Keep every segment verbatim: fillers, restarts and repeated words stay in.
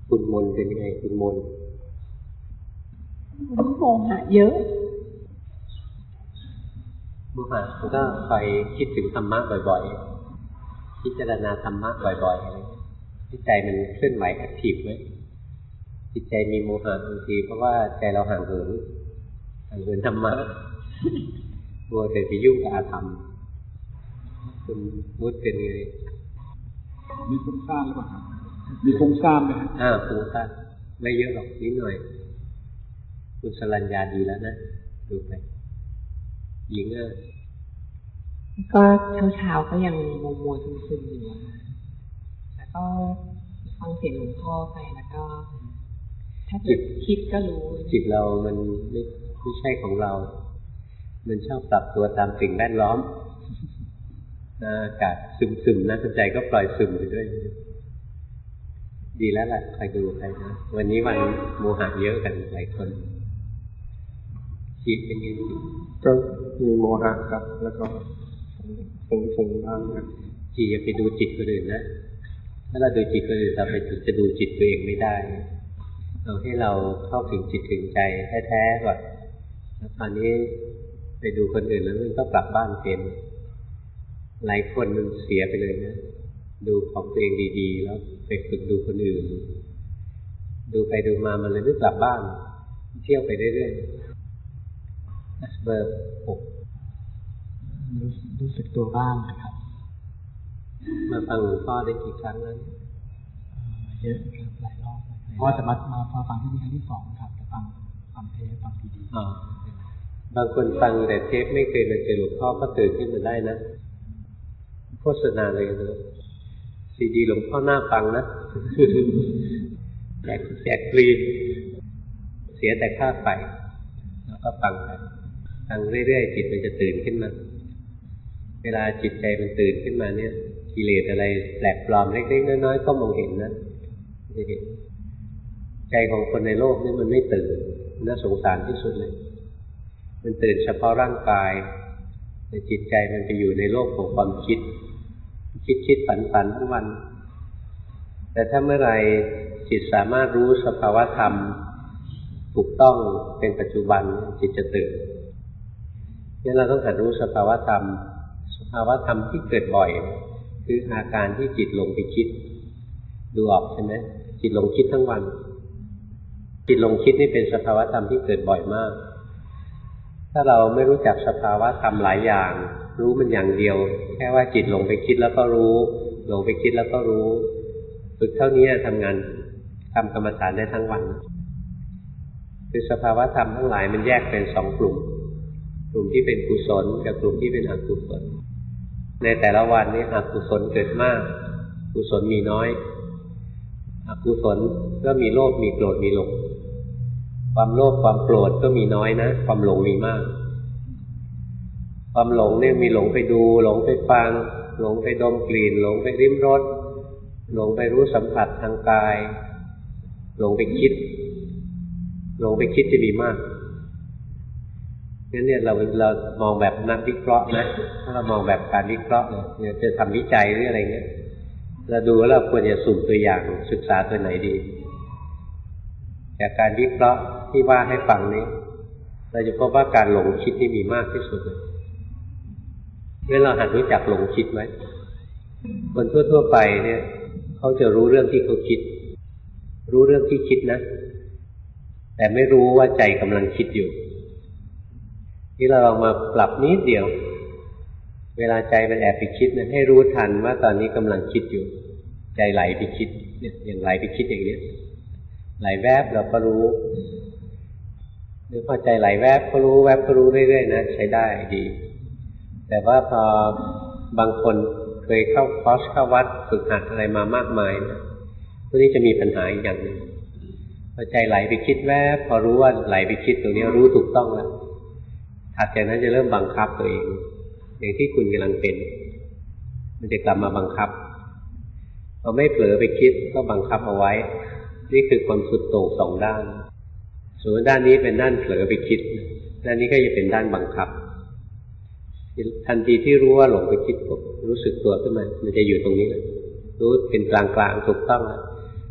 คุณมนเป็นยังไงคุณมนโมหะเยอะโมหะมันก็คอยคิดถึงธรรมะบ่อยๆพิจารณาธรรมะบ่อยๆอะไรที่ใจมันเคลื่อนไหวแอคทีฟไหมจิตใจมีโมหะบางทีเพราะว่าใจเราห่างเหินห่างเหินธรรมะมัวแต่ไปยุ่งกับอาธรรมคุณมุดเป็นไงมีฟุ้งซ่านหรือเปล่าครับมีฟุ้งซ่านไหมอ่าฟุ้งซ่านไม่เยอะหรอกนิดหน่อยคุณสรัญญาดีแล้วนะดูไปหญิงอ่ะก็เช้าๆก็ยังมัวมัวซึมๆอยู่แล้วก็ฟังเสียงหลวงพ่อไปแล้วก็ถ้าจิตคิดก็รู้จิตเรามันไม่ไม่ใช่ของเรามันชอบปรับตัวตามสิ่งแวดล้อมอากาศซึมๆนะใจก็ปล่อยซึมไปด้วยดีแล้วล่ะใครดูใครนะวันนี้วันโมหะเยอะกันหลายคนจิตเป็นยังไงก็มีโมหะครับแล้วก็ฟุ้งๆบ้างครับจิตอย่าไปดูจิตคนอื่นนะถ้าเราดูจิตคนอื่นเราไปจะดูจิตตัวเองไม่ได้เราให้เราเข้าถึงจิตถึงใจแท้ๆก่อนแล้วตอนนี้ไปดูคนอื่นแล้วมันก็กลับบ้านเป็นหลายคนมันเสียไปเลยนะดูของตัวเองดีๆแล้วไปฝึกดูคนอื่นดูไปดูมามันเลยไม่กลับบ้านเที่ยวไปเรื่อยๆเบอร์หกรู้สึกตัวบ้างนะครับมาฟังหลวงพ่อได้กี่ครั้งแล้วเยอะครับหลายรอบเพราะจะมามาพอฟังที่นี่ครั้งที่สองครับจะฟังฟังเทปฟังซีดีบางคนฟังแต่เทปไม่เคยมาเจอหลวงพ่อก็ตื่นขึ้นมาได้นะโฆษณาเลยนะซีดีหลวงพ่อหน้าฟังนะแจกแจกฟรีเสียแต่ค่าไฟแล้วก็ฟังไปฟังเรื่อยๆจิตมันจะตื่นขึ้นมาเวลาจิตใจมันตื่นขึ้นมาเนี่ยกิเลสอะไรแปลกปลอมเล็กๆน้อยๆก็มองเห็นนะจะเห็นใจของคนในโลกนี่มันไม่ตื่นน่าสงสารที่สุดเลยมันตื่นเฉพาะร่างกายแต่จิตใจมันไปอยู่ในโลกของความคิดคิดคิดฝันฝันทั้งวันแต่ถ้าเมื่อไรจิตสามารถรู้สภาวะธรรมถูกต้องเป็นปัจจุบันจิตจะตื่นนี่เราต้องหัดรู้สภาวะธรรมสภาวะธรรมที่เกิดบ่อยคืออาการที่จิตหลงไปคิดดูออกใช่ไหมจิตหลงคิดทั้งวันจิตหลงคิดนี่เป็นสภาวะธรรมที่เกิดบ่อยมากถ้าเราไม่รู้จักสภาวะธรรมหลายอย่างรู้มันอย่างเดียวแค่ว่าจิตหลงไปคิดแล้วก็รู้หลงไปคิดแล้วก็รู้ฝึกเท่านี้ทำงานทำกรรมฐานได้ทั้งวันคือสภาวะธรรมทั้งหลายมันแยกเป็นสองกลุ่มกลุ่มที่เป็นกุศลกับกลุ่มที่เป็นอกุศลในแต่ละวันนี้อกุศลเกิดมากกุศลมีน้อยอกุศลก็มีโลภมีโกรธมีหลงความโลภความโกรธก็มีน้อยนะความหลงมีมากความหลงเนี่ยมีหลงไปดูหลงไปฟังหลงไปดมกลิ่นหลงไปลิ้มรสหลงไปรู้สัมผัสทางกายหลงไปคิดหลงไปคิดจะมีมากงั้นเนี่ยเราเรามองแบบนักวิเคราะห์นะถ้าเรามองแบบการวิเคราะห์เนี่ยจะทำวิจัยหรืออะไรเงี้ยเราดูว่าเราควรจะสุ่มตัวอย่างศึกษาตัวไหนดีจากการวิเคราะห์ที่ว่าให้ฟังนี้เราจะพบว่าการหลงคิดนี่มีมากที่สุดเลยงั้นเราหัดรู้จักหลงคิดไว้คนทั่วๆไปเนี่ยเขาจะรู้เรื่องที่เขาคิดรู้เรื่องที่คิดนะแต่ไม่รู้ว่าใจกำลังคิดอยู่นี่เราลองมาปรับนิดเดียวเวลาใจมันแอบไปคิดนะให้รู้ทันว่าตอนนี้กำลังคิดอยู่ใจไหลไปคิดเนี่ยอย่างไหลไปคิดอย่างนี้ไหลแวบเราก็รู้หรือพอใจไหลแวบก็รู้แวบก็รู้เรื่อยๆนะใช้ได้ดีแต่ว่าพอบางคนเคยเข้าคอร์สเข้าวัดฝึกหัดอะไรมามากมายนะพวกนี้จะมีปัญหาอีกอย่างหนึ่งพอใจไหลไปคิดแวบพอรู้ว่าไหลไปคิดตรงนี้รู้ถูกต้องแล้วถัดจากนั้นจะเริ่มบังคับตัวเองอย่างที่คุณกำลังเป็นมันจะกลับมาบังคับพอไม่เผลอไปคิดก็บังคับเอาไว้นี่คือความสุดโต่งสองด้านส่วนด้านนี้เป็นด้านเผลอไปคิดด้านนี้ก็จะเป็นด้านบังคับทันทีที่รู้ว่าหลงไปคิดรู้สึกตัวขึ้นมามันจะอยู่ตรงนี้แหละรู้เป็นกลางๆถูกต้องแล้ว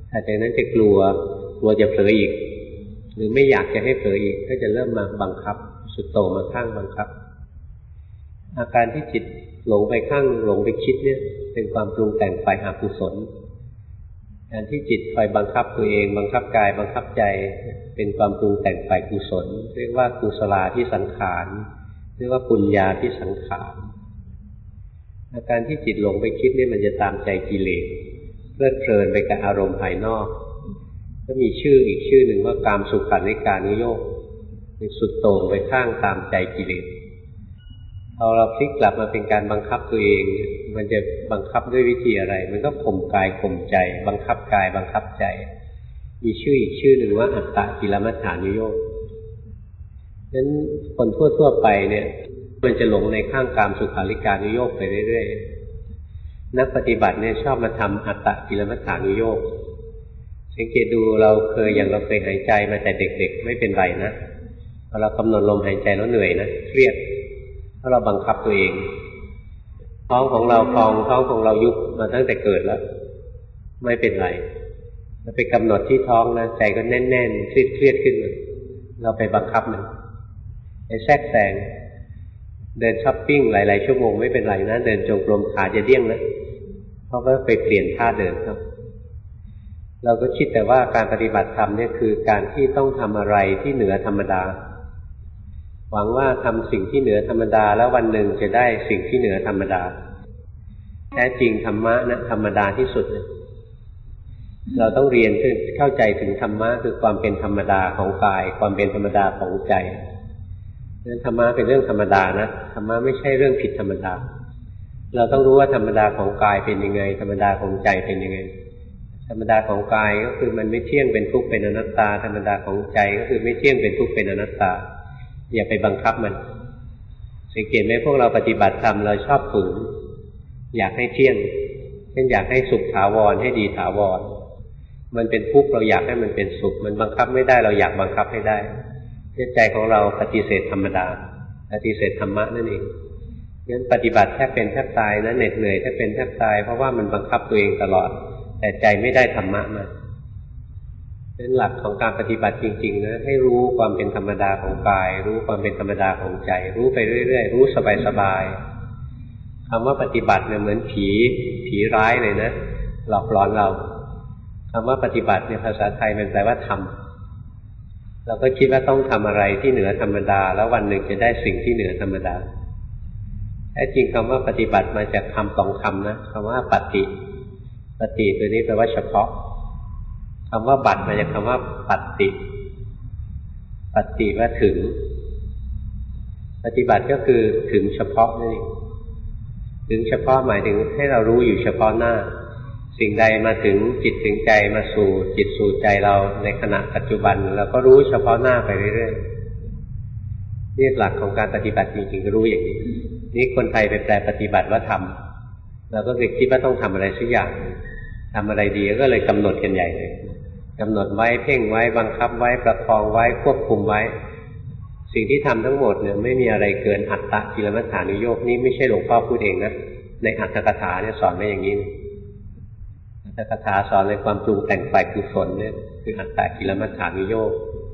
ถัดจากนั้นจะกลัวกลัวจะเผลออีกหรือไม่อยากจะให้เผลออีกก็จะเริ่มมาบังคับสุดโต่งมาข้างบังคับอาการที่จิตหลงไปข้างหลงไปคิดเนี่ยเป็นความปรุงแต่งฝ่ายอกุศลการที่จิตคอยบังคับตัวเองบังคับกายบังคับใจเป็นความปรุงแต่งฝ่ายกุศลเรียกว่ากุศลาภิสังขารเรียกว่าปุญญาภิสังขารอาการที่จิตหลงไปคิดเนี่ยมันจะตามใจกิเลสเพลิดเพลินไปกับอารมณ์ภายนอกก็มีชื่ออีกชื่อหนึ่งว่ากามสุขันธิกานุโยคสุดโต่งไปข้างตามใจกิเลสพอเราพลิกกลับมาเป็นการบังคับตัวเองมันจะบังคับด้วยวิธีอะไรมันก็ข่มกายข่มใจบังคับกายบังคับใจมีชื่ออีกชื่อหนึ่งว่าอัตตกิลมัฏฐานุโยคฉะนั้นคนทั่วๆไปเนี่ยมันจะหลงในข้างกามสุขันธิกานุโยคไปเรื่อยๆนักปฏิบัติเนี่ยชอบมาทำอัตตกิลมัฏฐานุโยคสังเกตดูเราเคยอย่างเราเคยหายใจมาแต่เด็กๆไม่เป็นไรนะพอเรากำหนดลมหายใจแล้วเหนื่อยนะเครียดเพราะเราบังคับตัวเองท้องของเราพองท้องของเรายุบมาตั้งแต่เกิดแล้วไม่เป็นไรเราไปกำหนดที่ท้องนะใจก็แน่นๆเครียดๆขึ้นมาเราไปบังคับมันไปแทรกแซงเดินช้อปปิ้งหลายๆชั่วโมงไม่เป็นไรนะเดินจงกรมขาจะเดี้ยงนะเพราะว่าไปเปลี่ยนท่าเดินครับเราก็คิดแต่ว่าการปฏิบัติธรรมเนี่ยคือการที่ต้องทำอะไรที่เหนือธรรมดาหวังว่าทำสิ่งที่เหนือธรรมดาแล้ววันหนึ่งจะได้สิ่งที่เหนือธรรมดาแท้จริงธรรมะนะธรรมดาที่สุดเราต้องเรียนเพื่อเข้าใจถึงธรรมะคือความเป็นธรรมดาของกายความเป็นธรรมดาของใจนั้นธรรมะเป็นเรื่องธรรมดานะธรรมะไม่ใช่เรื่องผิดธรรมดาเราต้องรู้ว่าธรรมดาของกายเป็นยังไงธรรมดาของใจเป็นยังไงธรรมดาของกายก็คือมันไม่เที่ยงเป็นทุกข์เป็นอนัตตาธรรมดาของใจก็คือไม่เที่ยงเป็นทุกข์เป็นอนัตตาอย่าไปบังคับมันสังเกตไหมพวกเราปฏิบัติธรรมเราชอบฝืนอยากให้เที่ยงเช่นอยากให้สุขถาวรให้ดีถาวรมันเป็นทุกข์เราอยากให้มันเป็นสุขมันบังคับไม่ได้เราอยากบังคับให้ได้ใจของเราปฏิเสธธรรมดาปฏิเสธธรรมะนั่นเองงั้นปฏิบัติแทบเป็นแทบตายนะเหน็ดเหนื่อยแทบเป็นแทบตายเพราะว่ามันบังคับตัวเองตลอดแต่ใจไม่ได้ธรรมะมาเป็นหลักของการปฏิบัติจริงๆนะให้รู้ความเป็นธรรมดาของกายรู้ความเป็นธรรมดาของใจรู้ไปเรื่อยๆรู้สบายๆคำว่าปฏิบัติเนี่ยเหมือนผีผีร้ายเลยนะหลอกหลอนเราคำว่าปฏิบัติเนี่ยภาษาไทยมันแปลว่าทำเราก็คิดว่าต้องทำอะไรที่เหนือธรรมดาแล้ววันหนึ่งจะได้สิ่งที่เหนือธรรมดาแท้จริงคำว่าปฏิบัติมาจากคำสองคำนะคำว่าปฏิปฏิตัวนี้แปลว่าเฉพาะคำว่าบัติมาจากคำว่าปัตติปัตติว่าถึงปฏิบัติก็คือถึงเฉพาะนี่ถึงเฉพาะหมายถึงให้เรารู้อยู่เฉพาะหน้าสิ่งใดมาถึงจิตถึงใจมาสู่จิตสู่ใจเราในขณะปัจจุบันเราก็รู้เฉพาะหน้าไปเรื่อยๆนี่หลักของการปฏิบัติจริงๆรู้อย่างนี้นี่คนไทยไปแปลปฏิบัติว่าทำเราก็เลยคิดว่าต้องทำอะไรสักอย่างทำอะไรดีก็เลยกำหนดกันใหญ่เลยกำหนดไว้เพ่งไว้บังคับไว้ประคองไว้ควบคุมไว้สิ่งที่ทำทั้งหมดเนี่ยไม่มีอะไรเกินอัตตกิลมัฏฐานุโยคนี่ไม่ใช่หลวงพ่อพูดเองนะในอัตถกถาเนี่ยสอนไว้อย่างนี้อัตถกถาสอนในความปรุงแต่งฝ่ายกุศลเนี่ยคืออัตตกิลมัฏฐานุโยค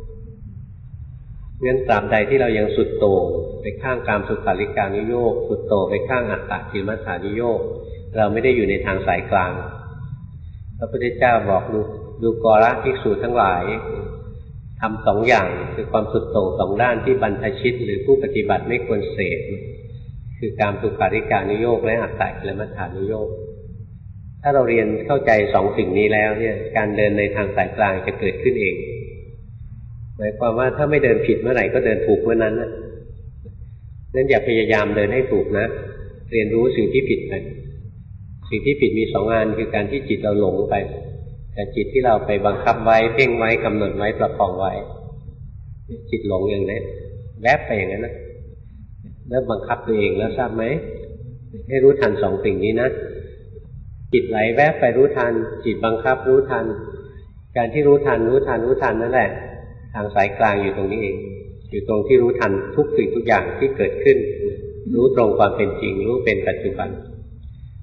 งั้นตราบใดที่เรายังสุดโต่งไปข้างกามสุขาริกานุโยคสุดโต่งไปข้างอัตตกิลมัฏฐานุโยคเราไม่ได้อยู่ในทางสายกลางพระพุทธเจ้าบอกดูดูกรภิกษุทั้งหลายทำสองอย่างคือความสุดโต่งสองด้านที่บรรพชิตหรือผู้ปฏิบัติไม่ควรเสพคือการสุขาริกานุโยคและอัตตกิลมัฏฐานุโยคถ้าเราเรียนเข้าใจสองสิ่งนี้แล้วเนี่ยการเดินในทางสายกลางจะเกิดขึ้นเองหมายความว่าถ้าไม่เดินผิดเมื่อไหร่ก็เดินถูกเมื่อนั้นนะนั้นอย่าพยายามเดินให้ถูกนะเรียนรู้สิ่งที่ผิดไปสิ่งที่ผิดมีสองงานคือการที่จิตเราหลงไปแต่จิตที่เราไปบังคับไว้เพ่งไว้กำหนดไว้ประคองไว้จิตหลงอย่างนี้แวบไปอย่างนั้นนะแล้วบังคับตัวเองแล้วทราบไหมให้รู้ทันสองสิ่งนี้นะจิตไหลแวบไปรู้ทันจิตบังคับรู้ทันการที่รู้ทันรู้ทันรู้ทันนั่นแหละทางสายกลางอยู่ตรงนี้เองอยู่ตรงที่รู้ทันทุกสิ่งทุกอย่างที่เกิดขึ้นรู้ตรงความเป็นจริงรู้เป็นปัจจุบัน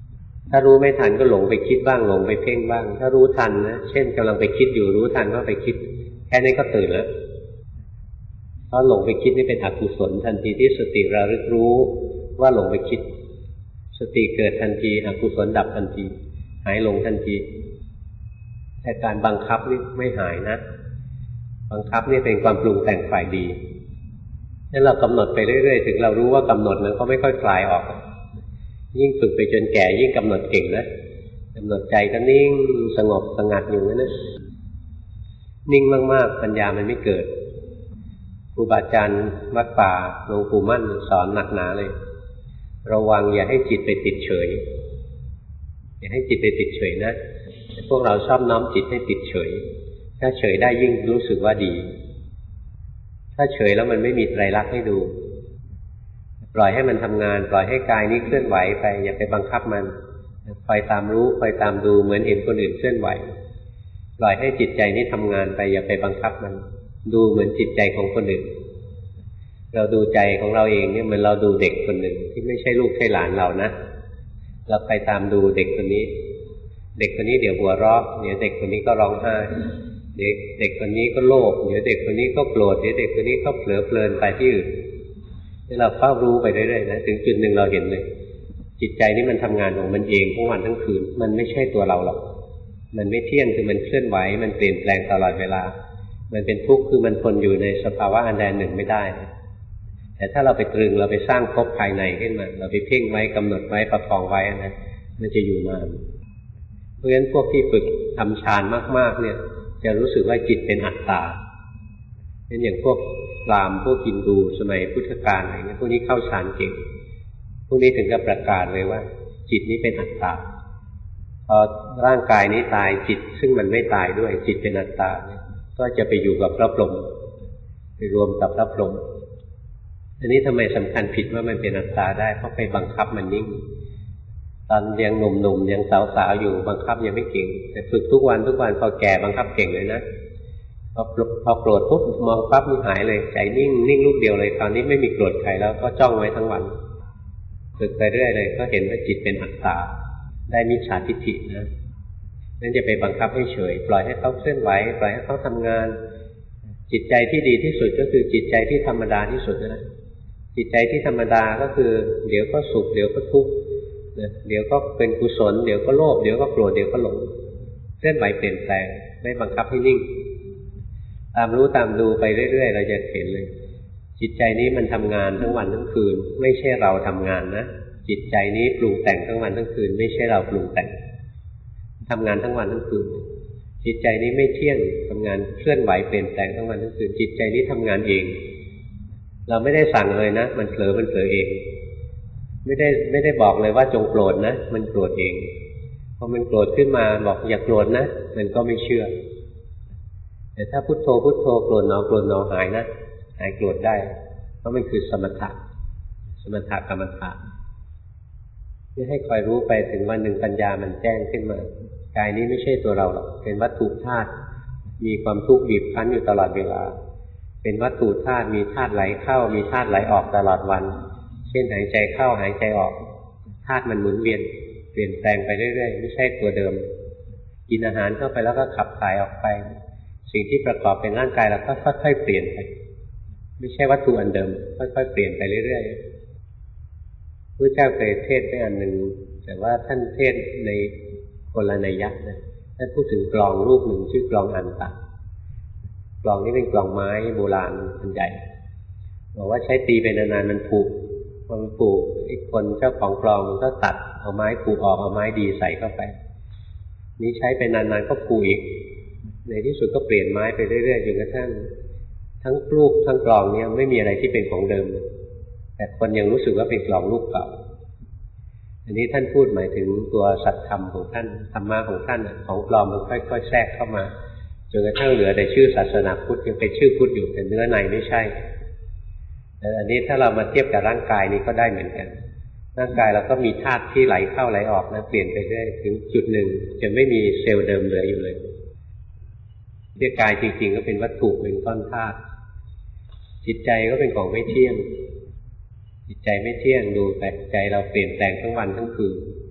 ถ้ารู้ไม่ทันก็หลงไปคิดบ้างหลงไปเพ่งบ้างถ้ารู้ทันนะเช่นกำลังไปคิดอยู่รู้ทันว่าไปคิดแค่นี้ก็ตื่นแล้วเพราะหลงไปคิดนี่เป็นอกุศลทันทีที่สติระลึกรู้ว่าหลงไปคิดสติเกิดทันทีอกุศลดับทันทีหายหลงทันทีแต่การบังคับนี่ไม่หายนะบังคับนี่เป็นความปรุงแต่งฝ่ายดีนั่นเรากำหนดไปเรื่อยๆถึงเรารู้ว่ากำหนดมันก็ไม่ค่อยคลายออกยิ่งฝึกไปจนแก่ยิ่งกำหนดเก่งนะกำหนดใจก็นิ่งสงบสงัดอยู่นั่นนะนิ่งมากๆปัญญามันไม่เกิดครูบาอาจารย์วัดป่าหลวงปู่มั่นสอนหนักหนาเลยระวังอย่าให้จิตไปติดเฉยอย่าให้จิตไปติดเฉยนะพวกเราชอบน้อมจิตให้ติดเฉยถ้าเฉยได้ยิ่งรู้สึกว่าดีถ้าเฉยแล้วมันไม่มีไตรลักษณ์ให้ดูปล่อยให้มันทำงานปล่อยให้กายนี้เคลื่อนไหวไปอย่าไปบังคับมันคอยตามรู้คอยตามดูเหมือนเห็นคนอื่นเคลื่อนไหวปล่อยให้จิตใจนี้ทำงานไปอย่าไปบังคับมันดูเหมือนจิตใจของคนอื่นเราดูใจของเราเองเนี่ยเหมือนเราดูเด็กคนหนึ่งที่ไม่ใช่ลูกใช่หลานเรานะเราไปตามดูเด็กคนนี้เด็กคนนี้เดี๋ยวหัวเราะเดี๋ยวเด็กคนนี้ก็ร้องไห้เด็กเด็กคนนี้ก็โลภเดี๋ยวเด็กคนนี้ก็โกรธเดี๋ยวเด็กคนนี้ก็เผลอเพลินไปที่อื่นนี่เราเฝ้ารู้ไปเรื่อยๆนะถึงจุดหนึ่งเราเห็นเลยจิตใจนี่มันทำงานของมันเองทั้งวันทั้งคืนมันไม่ใช่ตัวเราหรอกมันไม่เที่ยงคือมันเคลื่อนไหวมันเปลี่ยนแปลงตลอดเวลามันเป็นทุกข์คือมันทนอยู่ในสภาวะอันใดหนึ่งไม่ได้แต่ถ้าเราไปตรึงเราไปสร้างภพภายในขึ้นมาเราไปเพ่งไว้กำหนดไว้ประคองไว้นะมันจะอยู่นานเพราะฉะนั้นพวกที่ฝึกทำฌานมากๆเนี่ยจะรู้สึกว่าจิตเป็นอัตตาเป็นอย่างพวกพราหมณ์พวกฮินดูสมัยพุทธกาลอะไรเงี้ยพวกนี้เข้าฌานเก่งพวกนี้ถึงกับประกาศเลยว่าจิตนี้เป็นอัตตาพอร่างกายนี้ตายจิตซึ่งมันไม่ตายด้วยจิตเป็นอัตตาเนี่ยก็จะไปอยู่กับพระพรหมไปรวมกับพระพรหมอันนี้ทำไมสำคัญผิดว่ามันเป็นอัตตาได้เพราะไปบังคับมันนิ่งตอนยังหนุ่มๆยังสาวๆอยู่บังคับยังไม่เก่งแต่ฝึกทุกวันทุกวันพอแก่บังคับเก่งเลยนะพอพอโกรธปุ๊บมองปั๊บมันหายเลยใจนิ่งนิ่งลูกเดียวเลยตอนนี้ไม่มีโกรธใครแล้วก็จ้องไว้ทั้งวันฝึกไปเรื่อยเลยก็เห็นว่าจิตเป็นอัตตาได้มิจฉาทิฏฐินะนั่นจะไปบังคับให้เฉยปล่อยให้เขาเคลื่อนไหวปล่อยให้เขาทำงานจิตใจที่ดีที่สุดก็คือจิตใจที่ธรรมดาที่สุดนะจิตใจที่ธรรมดาก็คือเดี๋ยวก็สุขเดี๋ยวก็ทุกข์เดี๋ยวก็เป็นกุศลเดี๋ยวก็โลภเดี๋ยวก็โกรธเดี๋ยวก็หลงเคลื่อนไหวเปลี่ยนแปลงไม่บังคับให้นิ่งตามรู้ตามดูไปเรื่อยๆเราจะเห็นเลยจิตใจนี้มันทำงานทั้งวันทั้งคืนไม่ใช่เราทำงานนะจิตใจนี้ปรุงแต่งทั้งวันทั้งคืนไม่ใช่เราปรุงแต่งทำงานทั้งวันทั้งคืนจิตใจนี้ไม่เที่ยงทำงานเคลื่อนไหวเปลี่ยนแปลงทั้งวันทั้งคืนจิตใจนี้ทำงานเองเราไม่ได้สั่งเลยนะมันเผลอมันเผลอเองไม่ได้ไม่ได้บอกเลยว่าจงโกรธนะมันโกรธเองพอมันโกรธขึ้นมาบอกอย่าโกรธนะมันก็ไม่เชื่อแต่ถ้าพุทโธพุทโธโกรธหนอโกรธหนอหายนะหายโกรธได้เพราะมันคือสมถะสมถะกรรมฐานที่ให้คอยรู้ไปถึงวันหนึ่งปัญญามันแจ้งขึ้นมากายนี้ไม่ใช่ตัวเราหรอกเป็นวัตถุธาตุมีความทุกข์บีบคั้นอยู่ตลอดเวลาเป็นวัตถุธาตุมีธาตุไหลเข้ามีธาตุไหลออกตลอดวันเช่นหายใจเข้าหายใจออกธาตุมันหมุนเวียนเปลี่ยนแปลงไปเรื่อยๆไม่ใช่ตัวเดิมกินอาหารเข้าไปแล้วก็ขับถ่ายออกไปสิ่งที่ประกอบเป็นร่างกายเราก็ค่อยๆเปลี่ยนไปไม่ใช่วัตถุอันเดิมค่อยๆเปลี่ยนไปเรื่อยๆพระเจ้าเคยเทศน์ไปอันหนึ่งแต่ว่าท่านเทศน์ในคนละนัยยะนะท่านพูดถึงกลองรูปหนึ่งชื่อกลองอันตะกลองนี้เป็นกลองไม้โบราณอันใหญ่บอกว่าใช้ตีไปนานๆมันผุพอมันผุไอ้คนเจ้าของกลองมันก็ตัดเอาไม้ผุออกเอาไม้ดีใส่เข้าไปนี้ใช้ไปนานๆก็ผุอีกในที่สุดก็เปลี่ยนไม้ไปเรื่อยๆจนกระทั่งทั้งลูกทั้งกลองเนี่ยไม่มีอะไรที่เป็นของเดิมแต่คนยังรู้สึกว่าเป็นกลองลูกเก่าอันนี้ท่านพูดหมายถึงตัวสัจธรรมของท่านธรรมะของท่านของปลอมมันค่อยๆแทรกเข้ามาจนกระทั่งเหลือแต่ชื่อศาสนาพุทธยังเป็นชื่อพุทธอยู่แต่เนื้อในไม่ใช่แต่อันนี้ถ้าเรามาเทียบกับร่างกายนี้ก็ได้เหมือนกันร่างกายเราก็มีธาตุที่ไหลเข้าไหลออกนะเปลี่ยนไปเรื่อยถึงจุดหนึ่งจะไม่มีเซลล์เดิมเหลืออยู่เลยที่กายจริงๆก็เป็นวัตถุเป็นก้อนธาตุจิตใจก็เป็นของไม่เที่ยงจิตใจไม่เที่ยงดูแต่ใจเราเปลี่ยนแปลงทั้งวันทั้งคืน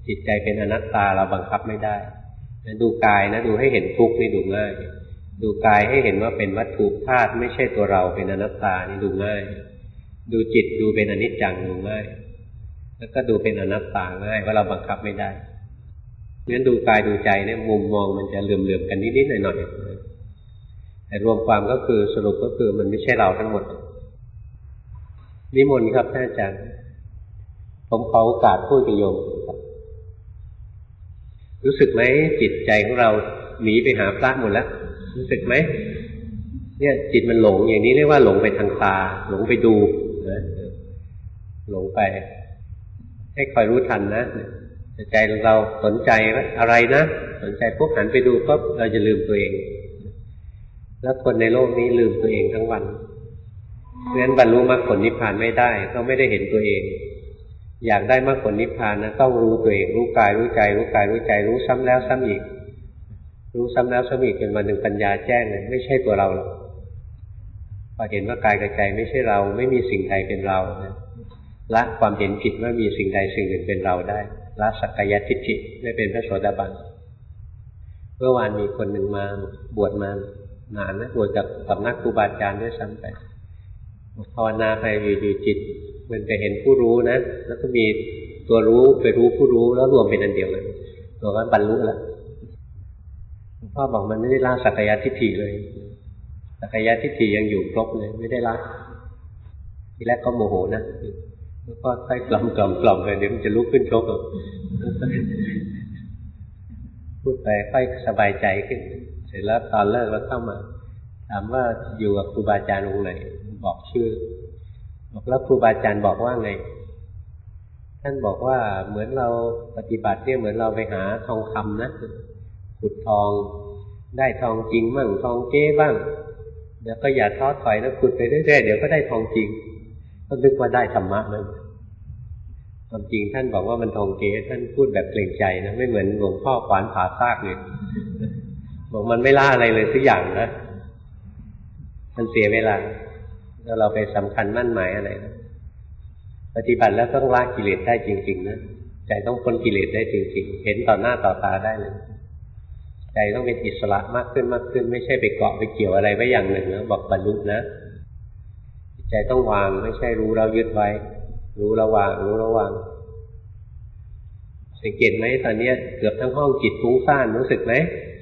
จิตใจเป็นอนัตตาเราบังคับไม่ได้ดูกายนะดูให้เห็นทุกข์นี่ดูง่ายดูกายให้เห็นว่าเป็นวัตถุธาตุไม่ใช่ตัวเราเป็นอนัตตานี่ดูง่ายดูจิตดูเป็นอนิจจังดูง่ายแล้วก็ดูเป็นอนัตตาง่ายว่าเราบังคับไม่ได้งั้นดูกายดูใจเนี่ยมุมมองมันจะเหลื่อมๆกันนิดๆหน่อยๆแต่รวมความก็คือสรุปก็คือมันไม่ใช่เราทั้งหมดนิมนต์ครับท่านอาจารย์ผมขอโอกาสพูดกับโยมครับรู้สึกไหมจิตใจของเราหนีไปหาพระหมดแล้วรู้สึกไหมเนี่ยจิตมันหลงอย่างนี้เรียกว่าหลงไปทางตาหลงไปดูนะหลงไปให้คอยรู้ทันนะใจเราสนใจว่าอะไรนะสนใจปุ๊บหันไปดูปุ๊บเราจะลืมตัวเองแล้วคนในโลกนี้ลืมตัวเองทั้งวันเพราะฉะนั้นบรรลุมรรคผลนิพพานไม่ได้เขาไม่ได้เห็นตัวเองอยากได้มรรคผลนิพพานนะต้องรู้ตัวเองรู้กายรู้ใจรู้กายรู้ใจรู้ซ้ำแล้วซ้ำอีกรู้ซ้ำแล้วซ้ำอีกจนวันหนึ่งปัญญาแจ้งเลยไม่ใช่ตัวเราหรอกพอเห็นว่ากายกับใจไม่ใช่เราไม่มีสิ่งใดเป็นเรานะละความเห็นผิดว่ามีสิ่งใดสิ่งหนึ่งเป็นเราได้ละสักกายทิฏฐิได้เป็นพระโสดาบันเมื่อวานมีคนหนึ่งมาบวชมานานนะบวชกับสำนักครูบาอาจารย์ด้วยซ้ำไปภาวนาไปอยู่ๆจิตมันไปเห็นผู้รู้นะแล้วก็มีตัวรู้ไปรู้ผู้รู้แล้วรวมเป็นอันเดียวกันตัวว่าบรรลุแล้วหลวงพ่อบอกมันไม่ได้ละสักกายทิฏฐิเลยสักกายทิฏฐิยังอยู่ครบเลยไม่ได้ละทีแรกก็โมโหนะแล้วก็ค่อยกล่อมกล่อมกล่อมไปเดี๋ยวมันจะลุกขึ้นชกพูดไปค่อยสบายใจขึ้นเสร็จแล้วตอนเลิกแล้วเข้ามาถามว่าอยู่กับครูบาอาจารย์องค์ไหนบอกชื่อบอกแล้วครูบาอาจารย์บอกว่าไงท่านบอกว่าเหมือนเราปฏิบัติเนี่ยเหมือนเราไปหาทองคำนะขุดทองได้ทองจริงบ้างทองเก๊บ้างเดี๋ยวก็อย่าท้อถอยนะขุดไปเรื่อยๆเดี๋ยวก็ได้ทองจริงก็นึกว่าได้ธรรมะนั่นความจริงท่านบอกว่ามันทองเก๊ท่านพูดแบบเกรงใจนะไม่เหมือนหลวงพ่อขวานผ่าซากเลยบอกมันไม่ล่าอะไรเลยสักอย่างนะมันเสียเวลาแล้วเราไปสำคัญมั่นหมายอะไรนะปฏิบัติแล้วต้องละกิเลสได้จริงๆนะใจต้องพ้นกิเลสได้จริงๆเห็นต่อหน้าต่อตาได้เลยใจต้องเป็นอิสระมากขึ้นมากขึ้นไม่ใช่ไปเกาะไปเกี่ยวอะไรไว้อย่างหนึ่งนะบอกบรรลุนะใจต้องวางไม่ใช่รู้เรายึดไว้รู้ระวางรู้ระวางสังเกตไหมตอนนี้เกือบทั้งห้องจิตฟุ้งซ่านรู้สึกไหม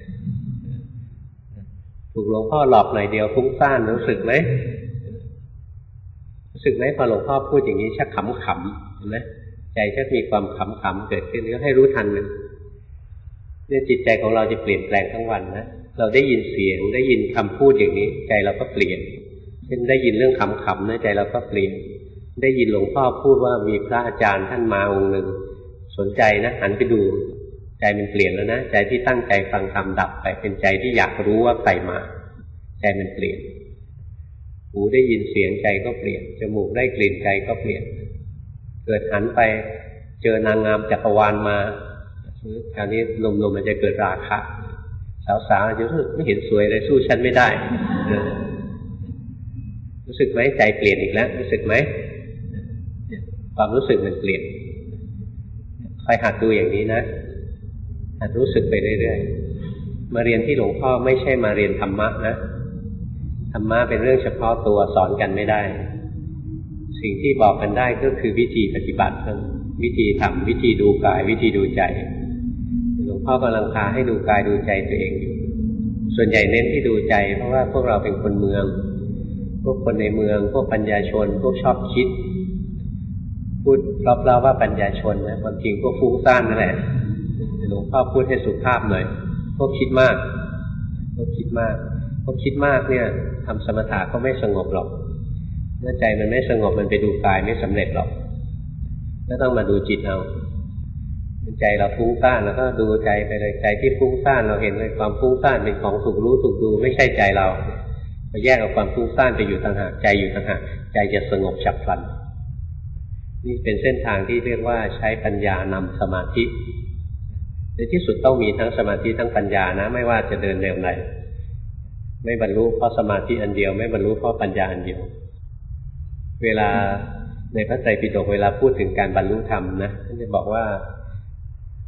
ถูกหลวงพ่อหลอกหน่อยเดียวฟุ้งซ่านรู้สึกไหมรู้สึกไหมพอหลวงพ่อพูดอย่างนี้ชักขำขำเห็นไหมใจชักมีความขำขำเกิดขึ้นก็ให้รู้ทันมันเนี่ยจิตใจของเราจะเปลี่ยนแปลงทั้งวันนะเราได้ยินเสียงได้ยินคำพูดอย่างนี้ใจเราก็เปลี่ยนเช่นได้ยินเรื่องขำๆนะใจเราก็เปลี่ยนได้ยินหลวงพ่อพูดว่ามีพระอาจารย์ท่านมาองค์หนึ่งสนใจนะหันไปดูใจมันเปลี่ยนแล้วนะใจที่ตั้งใจฟังธรรมดับไปเป็นใจที่อยากรู้ว่าใครมาใจมันเปลี่ยนหูได้ยินเสียงใจก็เปลี่ยนจมูกได้กลิ่นใจก็เปลี่ยนเกิดหันไปเจอนางงามจักรวาลมาคราวนี้ลมๆมันจะเกิดราคะสาวๆจะรู้สึกไม่เห็นสวยเลยสู้ฉันไม่ได้รู้สึกไหมใจเปลี่ยนอีกแล้วรู้สึกไหมความรู้สึกมันเปลี่ยนคอยหัดดูอย่างนี้นะหัดรู้สึกไปเรื่อยๆมาเรียนที่หลวงพ่อไม่ใช่มาเรียนธรรมะนะธรรมะเป็นเรื่องเฉพาะตัวสอนกันไม่ได้สิ่งที่บอกกันได้ก็คือวิธีปฏิบัติวิธีทำวิธีดูกายวิธีดูใจหลวงพ่อกำลังพาให้ดูกายดูใจตัวเองอยู่ส่วนใหญ่เน้นที่ดูใจเพราะว่าพวกเราเป็นคนเมืองพวกคนในเมืองพวกปัญญาชนพวกชอบคิดพูดรอบๆว่าปัญญาชนนะความจริงพวกฟุ้งซ่านนั่นแหละหลวงพ่อพูดให้สุภาพหน่อยพวกคิดมากพวกคิดมากพวกคิดมากเนี่ยทำสมถะก็ไม่สงบหรอกเมื่อใจมันไม่สงบมันไปดูกายไม่สำเร็จหรอกก็ต้องมาดูจิตเอาใจเราฟุ้งซ่านแล้วก็ดูใจไปเลยใจที่ฟุ้งซ่านเราเห็นเลยความฟุ้งซ่านเป็นของถูกรู้ถูกดูไม่ใช่ใจเราไปแยกเอาความฟุ้งซ่านไปอยู่ต่างหากใจอยู่ต่างหากใจจะสงบฉับพลันนี่เป็นเส้นทางที่เรียกว่าใช้ปัญญานำสมาธิในที่สุดต้องมีทั้งสมาธิทั้งปัญญานะไม่ว่าจะเดินแนวไหนไม่บรรลุเพราะสมาธิอันเดียวไม่บรรลุเพราะปัญญาอันเดียวเวลาในพระไตรปิฎกเวลาพูดถึงการบรรลุธรรมนะท่านจะบอกว่า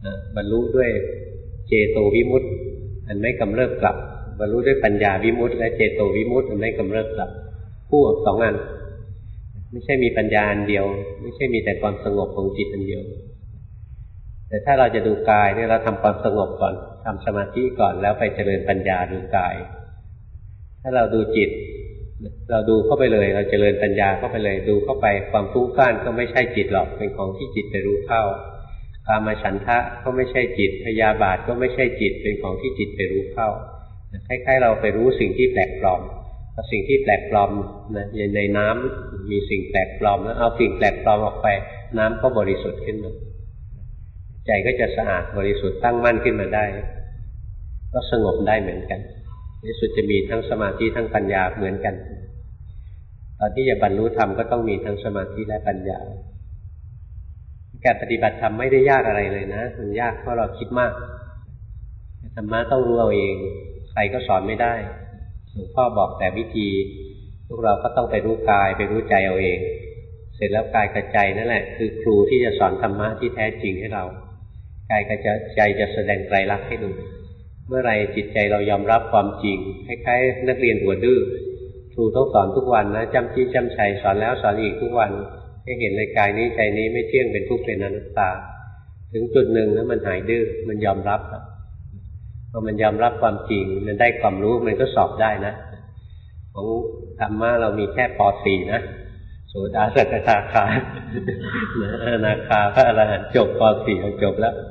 นะบรรลุด้วยเจโตวิมุตติอันไม่กำเริบกลับบรรลุด้วยปัญญาวิมุตติและเจโตวิมุตติอันไม่กำเริบกลับคู่สองอันไม่ใช่มีปัญญาอันเดียวไม่ใช่มีแต่ความสงบของจิตอันเดียวแต่ถ้าเราจะดูกายเนี่ยเราทำความสงบก่อนทำสมาธิก่อนแล้วไปเจริญปัญญาดูกายถ้าเราดูจิตเราดูเข้าไปเลยเราเจริญปัญญาเข้าไปเลยดูเข้าไปความฟุ้งซ่านก็ไม่ใช่จิตหรอกเป็นของที่จิตไปรู้เข้ากามฉันทะก็ไม่ใช่จิตพยาบาทก็ไม่ใช่จิตเป็นของที่จิตไปรู้เข้าคล้ายๆเราไปรู้สิ่งที่แปลกปลอมพอสิ่งที่แปลกปลอมนะอย่างในน้ำมีสิ่งแปลกปลอมแล้วเอาสิ่งแปลกปลอมออกไปน้ำก็บริสุทธิ์ขึ้นมาใจก็จะสะอาดบริสุทธิ์ตั้งมั่นขึ้นมาได้ก็สงบได้เหมือนกันในสุดจะมีทั้งสมาธิทั้งปัญญาเหมือนกันตอนที่จะบรรลุธรรมก็ต้องมีทั้งสมาธิและปัญญาการปฏิบัติธรรมไม่ได้ยากอะไรเลยนะมันยากเพราะเราคิดมากธรรมะต้องรู้เอาเองใครก็สอนไม่ได้หลวงพ่อบอกแต่วิธีพวกเราก็ต้องไปรู้กายไปรู้ใจเอาเองเสร็จแล้วกายกับใจนั่นแหละคือครูที่จะสอนธรรมะที่แท้จริงให้เรากายกับใจจะแสดงไตรลักษณ์ให้ดูเมื่อไรจิตใจเรายอมรับความจริงคล้ายๆนักเรียนหัวดื้อครูต้องสอนทุกวันนะจำจี้จำชัยสอนแล้วสอนอีกทุกวันให้เห็นในกายนี้ใจนี้ไม่เที่ยงเป็นทุกข์เป็นอนัตตาถึงจุดหนึ่งแล้วมันหายดื้อมันยอมรับพอมันยอมรับความจริงมันได้ความรู้มันก็สอบได้นะของธรรมะเรามีแค่ป สี่ นะโสดาสกทาคาอนาคาพระอรหันต์จบป สี่จบแล้ว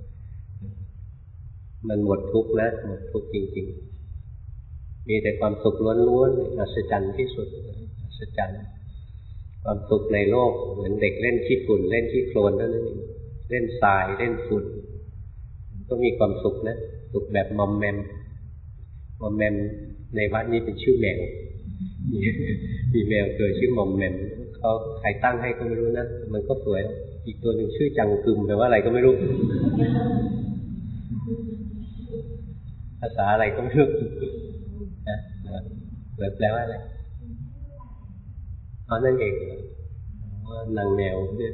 มันหมดทุกข์นะหมดทุกข์จริงๆมีแต่ความสุขล้วนๆอัศจรรย์ที่สุดอัศจรรย์ความสุขในโลกเหมือนเด็กเล่นขี้ฝุ่นเล่นขี้โคลนนั่นเองเล่นทรายเล่นฝุ่นก็มีความสุขนะสุขแบบมอมแมมมอมแมมในวัดนี้เป็นชื่อแมวมีแมวเกิดชื่อมอมแมมเขาใครตั้งให้ก็ไม่รู้นะมันก็สวยอีกตัวหนึ่งชื่อจังกึมแปลว่าอะไรก็ไม่รู้ภาษาอะไรก็ไม่รู้นะแปลว่าอะไรอ๋อนั่นเองว่านางแมวเนี่ย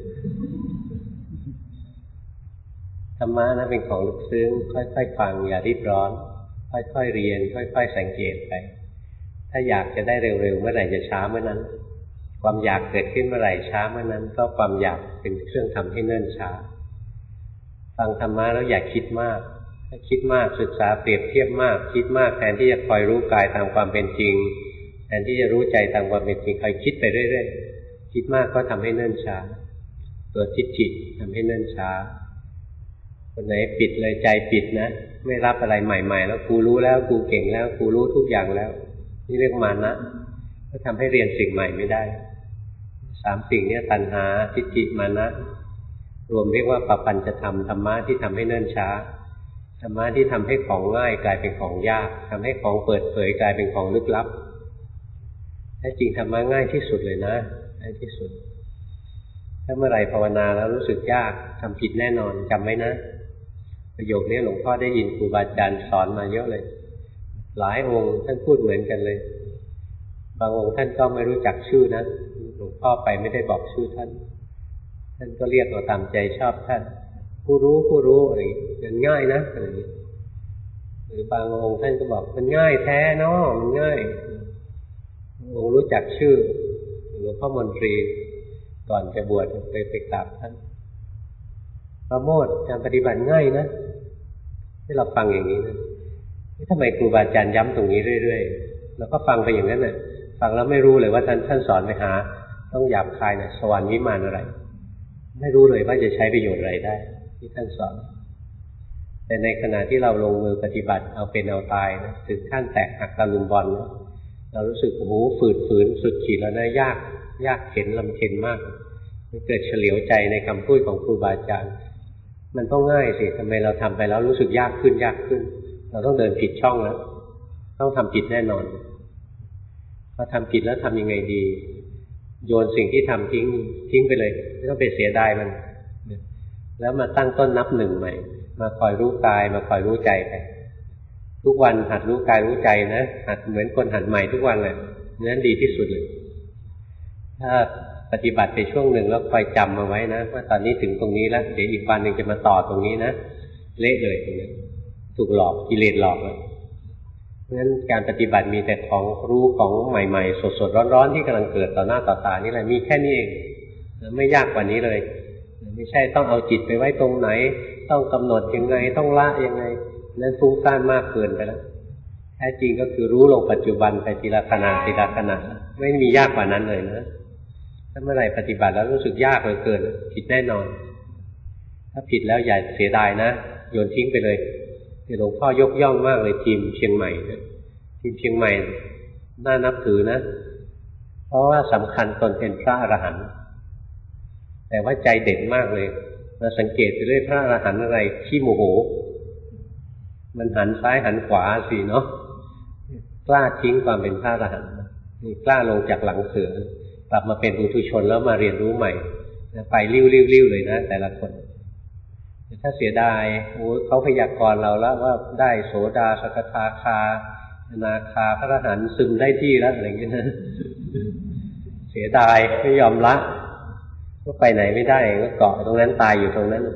ธรรมะนะเป็นของลึกซึ้งค่อยๆฟังอย่ารีบร้อนค่อยๆเรียนค่อยๆสังเกตไปถ้าอยากจะได้เร็วๆเมื่อไหร่จะช้าเมื่อนั้นความอยากเกิดขึ้นเมื่อไหร่ช้าเมื่อนั้นก็ความอยากเป็นเครื่องทำให้เนิ่นช้าฟังธรรมะแล้วอย่าคิดมากถ้าคิดมากศึกษาเปรียบเทียบมากคิดมากแทนที่จะคอยรู้กายตามความเป็นจริงแทนที่จะรู้ใจตามความเป็นจริงคอยคิดไปเรื่อยๆคิดมากก็ทำให้เนิ่นช้าตัวทิฏฐิทำให้เนิ่นช้าคนไหนปิดเลยใจปิดนะไม่รับอะไรใหม่ๆแล้วกูรู้แล้วกูเก่งแล้วกูรู้ทุกอย่างแล้วนี่เรียกมานะก็ทำให้เรียนสิ่งใหม่ไม่ได้สามสิ่งนี้ตัณหาทิฏฐิมานะรวมเรียกว่าปปัญจธรรมธรรมะที่ทำให้เนิ่นช้าธรรมะที่ทำให้ของง่ายกลายเป็นของยากทำให้ของเปิดเผยกลายเป็นของลึกลับแท้จริงธรรมะง่ายที่สุดเลยนะง่ายที่สุดถ้าเมื่อไหร่ภาวนาแล้วรู้สึกยากทำผิดแน่นอนจำไว้นะประโยคนี้หลวงพ่อได้ยินครูบาอาจารย์สอนมาเยอะเลยหลายองค์ท่านพูดเหมือนกันเลยบางองค์ท่านก็ไม่รู้จักชื่อนะหลวงพ่อไปไม่ได้บอกชื่อท่านท่านก็เรียกเราตามใจชอบท่านผู้รู้ผู้รู้อะไรมันง่ายนะอะไรหรือบางองค์ท่านก็บอกมันง่ายแท้เนาะมันง่ายองค์รู้จักชื่อหลวงพ่อมนตรีก่อนจะบวชไปไปกราบท่านพระโมทการปฏิบัติง่ายนะที่เราฟังอย่างนี้นะทำไมครูบาอาจารย์ย้ำตรงนี้เรื่อยๆแล้วก็ฟังไปอย่างนั้นน่ะฟังแล้วไม่รู้เลยว่าท่านท่านสอนไปหาต้องหยาบคายนะสวรรค์วิมานอะไรไม่รู้เลยว่าจะใช้ประโยชน์อะไรได้ที่ท่านสอนแต่ในขณะที่เราลงมือปฏิบัติเอาเป็นเอาตายนะถึงขั้นแตกหักตะลุมบอลนะเรารู้สึกโอ้โหฝืดฝืนสุดขีดแล้วนะยากยากเข็นลำเค็ญมากมันเกิดเฉลียวใจในคำพูดของครูบาอาจารย์มันต้องง่ายสิทำไมเราทำไปแล้วรู้สึกยากขึ้นยากขึ้นเราต้องเดินผิดช่องแล้วต้องทำผิดแน่นอนพอทำผิดแล้วทำยังไงดีโยนสิ่งที่ทำทิ้งทิ้งไปเลยไม่ต้องไปเสียดายมันแล้วมาตั้งต้นนับหนึ่งใหม่มาคอยรู้กายมาคอยรู้ใจไปทุกวันหัดรู้กายรู้ใจนะหัดเหมือนคนหัดใหม่ทุกวันเลยนั้นดีที่สุดเลยถ้าปฏิบัติไปช่วงหนึ่งแล้วคอยจำมาไว้นะว่าตอนนี้ถึงตรงนี้แล้วเดี๋ยวอีกวันหนึ่งจะมาต่อตรงนี้นะเละเลยตรงนี้ถูกหลอกกิเลสหลอกเลยเพราะฉะนั้นการปฏิบัติมีแต่ของรู้ของใหม่ๆสดๆร้อนๆที่กำลังเกิดต่อหน้าต่อตานี่แหละมีแค่นี้เองไม่ยากกว่านี้เลยไม่ใช่ต้องเอาจิตไปไว้ตรงไหนต้องกำหนดยังไงต้องละยังไงนั้นฟุ้งซ่านมากเกินไปแล้วแท้จริงก็คือรู้ลงปัจจุบันไปทีละขณะทีละขณะไม่มียากกว่านั้นเลยนะถ้าเมื่อไหร่ปฏิบัติแล้วรู้สึกยากเหลือเกินผิดแน่นอนถ้าผิดแล้วอย่าเสียดายนะโยนทิ้งไปเลยหลวงพ่อยกย่องมากเลยทีมเชียงใหม่ทีมเชียงใหม่น่านับถือนะเพราะว่าสำคัญตนเป็นพระอรหันต์แต่ว่าใจเด่นมากเลยเราสังเกตไปเรื่อยพระอรหันต์อะไรขี้โมโหมันหันซ้ายหันขวาสิเนาะกล้าทิ้งความเป็นพระอรหันต์นี่กล้าลงจากหลังเสือกลับมาเป็นปุถุชนแล้วมาเรียนรู้ใหม่ไปริ้วริ้วริ้วเลยนะแต่ละคนถ้าเสียดายโอ้เขาพยากรณ์เราแล้วว่าได้โสดาสกทาคาอนาคาพระอรหันต์ซึมได้ที่แล้วอะไรอย่างเงี้ยนะเสียดายไม่ยอมละก็ไปไหนไม่ได้ก็เกาะตรงนั้นตายอยู่ตรงนั้น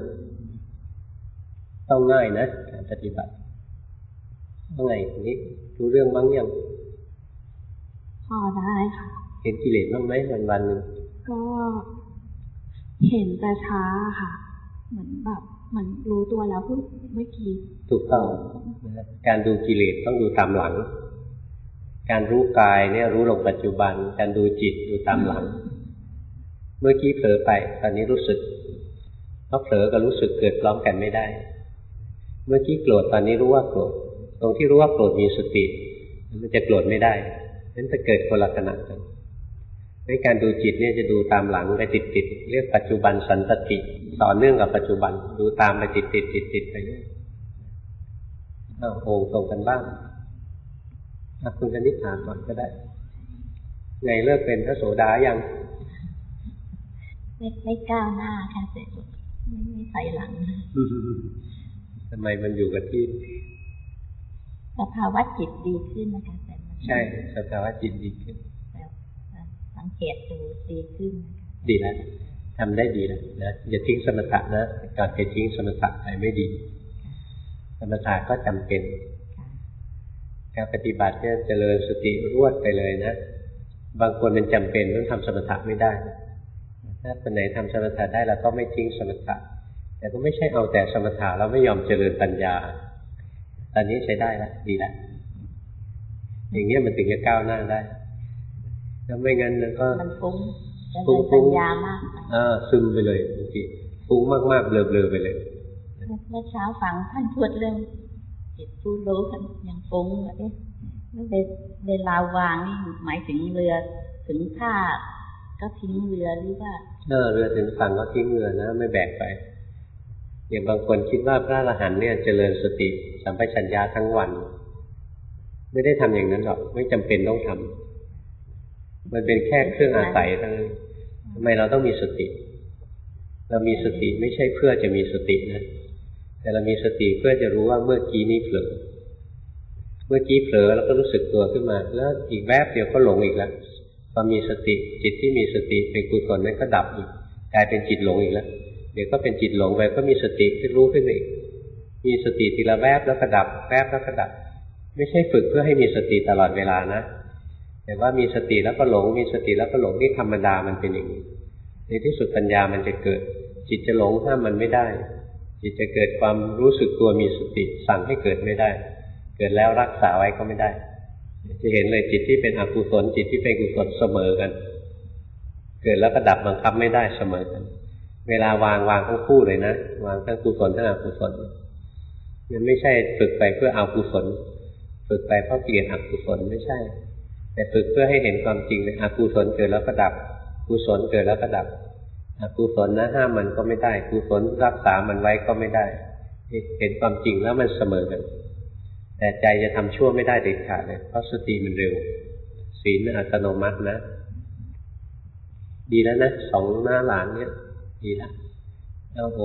ต้องง่ายนะการปฏิบัติต้องไงทีนี้รู้เรื่องบ้างยังพอได้ค่ะเห็นกิเลสบ้างไหมวันวันหนึ่งก็เห็นแต่ช้าค่ะเหมือนแบบเหมือนรู้ตัวแล้วเพิ่งเมื่อกี้ถูกต้องการดูกิเลสต้องดูตามหลังการรู้กายเนี่ยรู้ลงปัจจุบันการดูจิตดูตามหลังเมื่อกี้เผลอไปตอนนี้รู้สึกเพราะเผลอกับรู้สึกเกิดพร้อมกันไม่ได้เมื่อกี้โกรธตอนนี้รู้ว่าโกรธตรงที่รู้ว่าโกรธมีสติมันจะโกรธไม่ได้นั้นจะเกิดคนละขณะกันในการดูจิตเนี่ยจะดูตามหลังไปติดๆเรียกปัจจุบันสันตติต่อเนื่องกับปัจจุบันดูตามไปติดๆติดๆไปเรื่อยอ้าวโอ่งตรงกันบ้างคุณคณิษฐาก่อนก็ได้ไงเลิกเป็นพระโสดายังไม่ไม่ก้าวหน้าค่ะแต่ไม่ไม่ใส่หลังทำไมมันอยู่กับที่สภาวะจิตดีขึ้นนะคะแต่ใช่สภาวะจิตดีขึ้นสังเกตดูดีขึ้นดีแล้วทำได้ดีแล้วนะอย่าทิ้งสมถะนะการไปทิ้งสมถะไปไม่ดีสมถะก็จำเป็นการปฏิบัติเนี่ยเจริญสติรวดไปเลยนะบางคนมันจำเป็นต้องทำสมถะไม่ได้ถ้าคนไหนทำสมถะได้เราก็ไม่ทิ้งสมถะแต่ก็ไม่ใช่เอาแต่สมถะแล้วไม่ยอมเจริญปัญญาตอนนี้ใช้ได้แล้วดีแล้วอย่างเงี้ยมันถึงจะก้าวหน้าได้ถ้าไม่งั้นมันก็มันฟุ้งฟุ้งปัญญามากอ่าซึมไปเลยบางทีฟุ้งมากๆเบลอๆไปเลยเมื่อเช้าฟังท่านพูดเรื่องจิตผู้รู้กันยังฟุ้งแบบนี้เวลาวางนี่หมายถึงเรือถึงท่าก็ทิ้งเรือหรือว่าเออเรือถึงฝั่งก็ทิ้งเรือนะไม่แบกไปอย่างบางคนคิดว่าพระอรหันต์เนี่ยเจริญสติสัมปชัญญะทั้งวันไม่ได้ทำอย่างนั้นหรอกไม่จำเป็นต้องทำมันเป็นแค่เครื่องอาศัยเท่านั้นทำไมเราต้องมีสติเรามีสติไม่ใช่เพื่อจะมีสตินะแต่เรามีสติเพื่อจะรู้ว่าเมื่อกี้นี้เผลอเมื่อกี้เผลอแล้วก็รู้สึกตัวขึ้นมาแล้วอีกแวบเดียวก็หลงอีกแล้วพอมีสติจิตที่มีสติเป็นกุศลนั้นก็ดับอีกกลายเป็นจิตหลงอีกแล้วเดี๋ยวก็เป็นจิตหลงไปก็มีสติที่รู้ขึ้นอีกมีสติทีละแวบแล้วก็ดับแวบแล้วก็ดับไม่ใช่ฝึกเพื่อให้มีสติตลอดเวลานะแต่ว่ามีสติแล้วก็หลงมีสติแล้วก็หลงนี่ธรรมดามันเป็นอย่างนี้ในที่สุดปัญญามันจะเกิดจิตจะหลงห้ามมันไม่ได้จิตจะเกิดความรู้สึกตัวมีสติสั่งให้เกิดไม่ได้เกิดแล้วรักษาไว้ก็ไม่ได้จะเห็นเลยจิตที่เป็นอกุศลจิตที่เป็นกุศลเสมอกันเกิดแล้วก็ดับบังคับไม่ได้เสมอกันเวลาวางวางทั้งคู่เลยนะวางทั้งกุศลทั้งอกุศลมันไม่ใช่ฝึกไปเพื่อเอากุศลฝึกไปเพราะเกลียดอกุศลไม่ใช่แต่ฝึกเพื่อให้เห็นความจริงเลยอกุศลเกิดแล้วก็ดับกุศลเกิดแล้วก็ดับอกุศลนะห้ามมันก็ไม่ได้กุศลรักษามันไว้ก็ไม่ได้เห็นความจริงแล้วมันเสมอกันแต่ใจจะทำชั่วไม่ได้เด็ดขาดเลยเพราะสติมันเร็วศีลอัตโนมัตินะดีแล้วนะสองหน้าหลานเนี่ยดีแล้วเอาโอ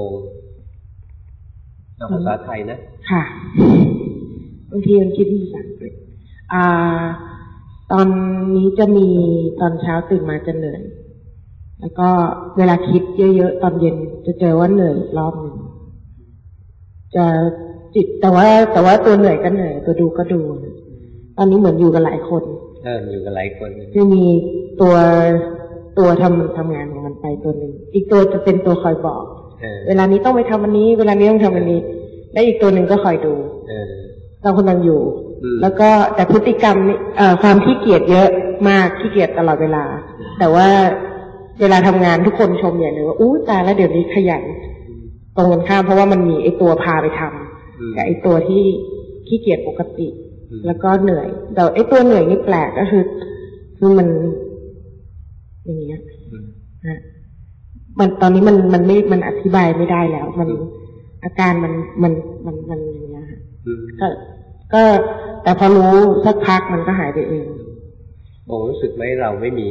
เอาภาษาไทยนะค่ะบางทีมันคิดภาษาอังกฤษอ่าตอนนี้จะมีตอนเช้าตื่นมาจะเหนื่อยแล้วก็เวลาคิดเยอะๆตอนเย็นจะเจอว่าเหนื่อยอีกรอบหนึ่งจะจิตแต่ว่าแต่ว่าตัวเหนื่อยก็เหนื่อยตัวดูก็ดูตอนนี้เหมือนอยู่กับหลายคนเอออยู่กับหลายคนจะมีตัวตัวทำทำงานของมันไปตัวหนึ่งอีกตัวจะเป็นตัวคอยบอกเวลานี้ต้องไปทำอันนี้เวลานี้ต้องทำอันนี้และอีกตัวหนึ่งก็คอยดูเราคนนั้นอยู่แล้วก็แต่พฤติกรรมเอ่อความขี้เกียจเยอะมากขี้เกียจตลอดเวลาแต่ว่าเวลาทำงานทุกคนชมอย่างเลยว่าอู้ตายแล้วเดี๋ยวนี้ขยันตรงกันข้ามเพราะว่ามันมีไอ้ตัวพาไปทำกับไอ้ตัวที่ขี้เกียจปกติแล้วก็เหนื่อยแต่ไอ้ตัวเหนื่อยนี่แปลกก็คือคือมันอย่างเงี้ยฮะมันตอนนี้มันมันไม่มันอธิบายไม่ได้แล้วมันอาการมันมันมันมันอย่างเงี้ยก็ก็แต่พอรู้สักพักมันก็หายไปเองโอ้รู้สึกไหมเราไม่มี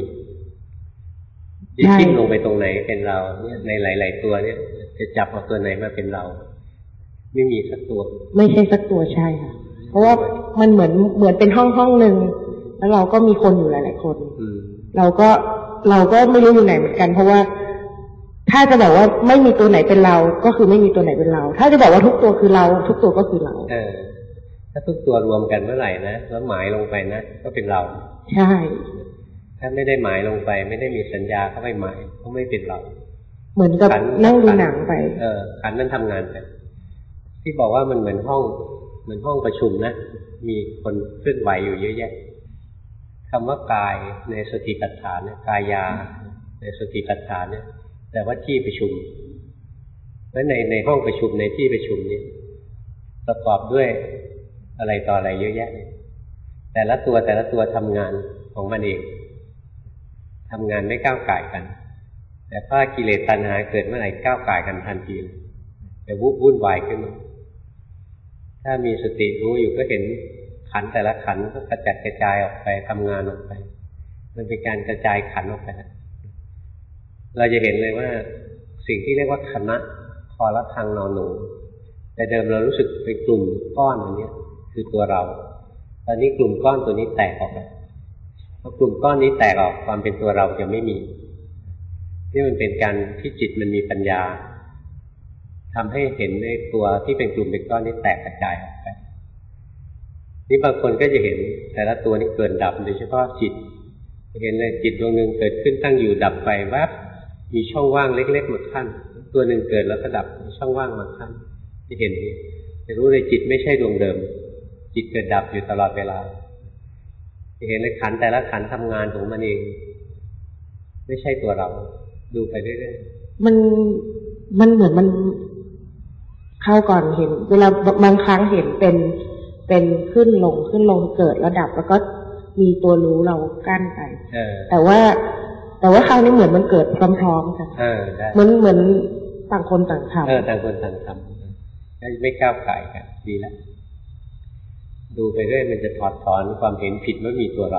จิ้มลงไปตรงไหนเป็นเราเนี่ยในหลายๆตัวเนี่ยจะจับเอาตัวไหนมาเป็นเราไม่มีสักตัวไม่ใช่สักตัวใช่ค่ะเพราะว่ามันเหมือนเหมือนเป็นห้องห้องหนึ่งแล้วเราก็มีคนอยู่หลายๆคนเราก็เราก็ไม่รู้อยู่ไหนเหมือนกันเพราะว่าถ้าจะบอกว่าไม่มีตัวไหนเป็นเราก็คือไม่มีตัวไหนเป็นเราถ้าจะบอกว่าทุกตัวคือเราทุกตัวก็คือเราเออถ้าทุกตัวรวมกันเมื่อไหร่นะแล้วหมายลงไปนะก็เป็นเราใช่ถ้าไม่ได้หมายลงไปไม่ได้มีสัญญาเข้าไปหมายก็ไม่เป็นเราเหมือนกับนั่งดูหนังไปเออขันนั้นทำงานไปที่บอกว่ามันเหมือนห้องเหมือนห้องประชุมนะมีคนเคลื่อนไหวอยู่เยอะแยะคำว่ากายในสติปัฏฐานเนี่ยกายาในสติปัฏฐานเนี่ยแต่ว่าที่ประชุมและในในห้องประชุมในที่ประชุมนี้ประกอบด้วยอะไรต่ออะไรเยอะแยะแต่ละตัวแต่ละตัวทำงานของมันเองทำงานไม่ก้าวก่ายกันแต่ถ้ากิเลสตัณหาเกิดเมื่อไหร่ก้าวก่ายกันทันทีแต่วุ่นวายขึ้นมาถ้ามีสติรู้อยู่ก็เห็นขันแต่ละขันก็กระจัดกระจายออกไปทำงานออกไปมันเป็นการกระจายขันออกไปเราจะเห็นเลยว่าสิ่งที่เรียกว่าคณะคอละคังนอนหนูแต่เดิมเรารู้สึกเป็นกลุ่มก้อนอันนี้คือตัวเราตอนนี้กลุ่มก้อนตัวนี้แตกออกไปพอกลุ่มก้อนนี้แตกออกความเป็นตัวเราจะไม่มีนี่มันเป็นการที่จิตมันมีปัญญาทำให้เห็นในตัวที่เป็นกลุ่มเป็นก้อนนี้แตกกระจายออกไปนี่บางคนก็จะเห็นแต่ละตัวนี้เกิดดับโดยเฉพาะจิตเห็นเลยจิตดวงหนึ่งเกิดขึ้นตั้งอยู่ดับไปแวบมีช่องว่างเล็กๆหมดขั้นตัวหนึ่งเกิดแล้วก็ดับช่องว่างหมดขั้นจะเห็นจะรู้เลยจิตไม่ใช่ดวงเดิมจิตเกิดดับอยู่ตลอดเวลาจะเห็นเลยขันแต่ละขันทำงานของมันเองไม่ใช่ตัวเราดูไปเรื่อยๆมันมันเหมือนมันเข้าก่อนเห็นเวลาบางครั้งเห็นเป็นเป็นขึ้นลงขึ้นลงเกิดแล้วดับแล้วก็มีตัวรู้เรากั้นไปแต่ว่าแต่ว่าคราวนี้เหมือนมันเกิดพร้อมๆกันเหมือนเหมือนต่างคนต่างทำเออต่างคนต่างทำไม่ก้าวไก่กันดีแล้วดูไปเรื่อยมันจะถอดถอนความเห็นผิดว่ามีตัวเรา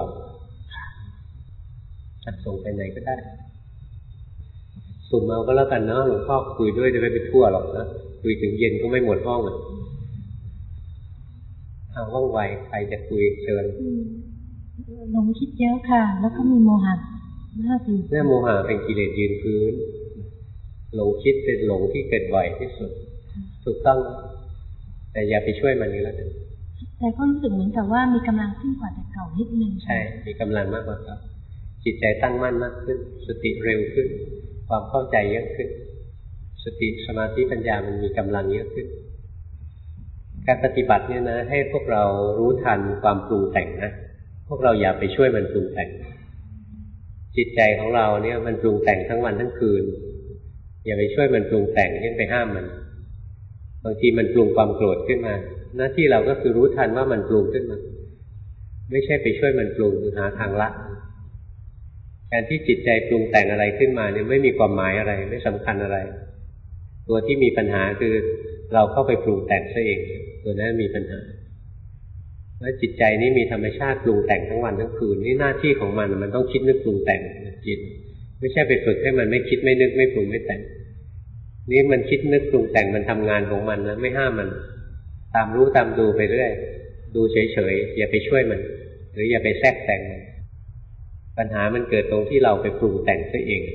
จัดส่งไปไหนก็ได้สุ่มเอาก็แล้วกันเนาะหลวงพ่อคุยด้วยจะไม่ไปทั่วหรอกนะคุยถึงเย็นก็ไม่หมดห้องเลยเอาว่องไวใครจะคุยเชิญหลงคิดเยอะค่ะแล้วก็มีโมหะน่าตื่นเนี่ยโมหะเป็นกิเลสยืนพื้นหลงคิดเป็นหลงที่เกิดบ่อยที่สุดถูกต้องแต่อย่าไปช่วยมันนี่แล้วกันแต่ก็รู้สึกเหมือนกับว่ามีกำลังขึ้นกว่าแต่เก่านิดนึงใช่มีกำลังมากกว่าครับจิตใจตั้งมั่นมากขึ้นสติเร็วขึ้นความเข้าใจเยอะขึ้นสติสมาธิปัญญามันมีกำลังเยอะขึ้นการปฏิบัติเนี่ยนะให้พวกเรารู้ทันความปรุงแต่งนะพวกเราอย่าไปช่วยมันปรุงแต่งจิตใจของเราเนี่ยมันปรุงแต่งทั้งวันทั้งคืนอย่าไปช่วยมันปรุงแต่งเช่นไปห้ามมันบางทีมันปรุงความโกรธขึ้นมาหน้าที่เราก็คือรู้ทันว่ามันปรุงขึ้นมาไม่ใช่ไปช่วยมันปรุงหาทางละการที่จิตใจปรุงแต่งอะไรขึ้นมาเนี่ยไม่มีความหมายอะไรไม่สำคัญอะไรตัวที่มีปัญหาคือเราเข้าไปปรุงแต่งซะเองตัวนั้นมีปัญหาแล้วจิตใจนี้มีธรรมชาติปรุงแต่งทั้งวันทั้งคืนนี่หน้าที่ของมันมันต้องคิดนึกปรุงแต่งจิตไม่ใช่ไปฝึกให้มันไม่คิดไม่นึกไม่ปรุงไม่แต่งนี่มันคิดนึกปรุงแต่งมันทำงานของมันนะไม่ห้ามมันตามรู้ตามดูไปเรื่อยดูเฉยๆอย่าไปช่วยมันหรืออย่าไปแทรกแต่งมันปัญหามันเกิดตรงที่เราไปปรุงแต่งซะเอง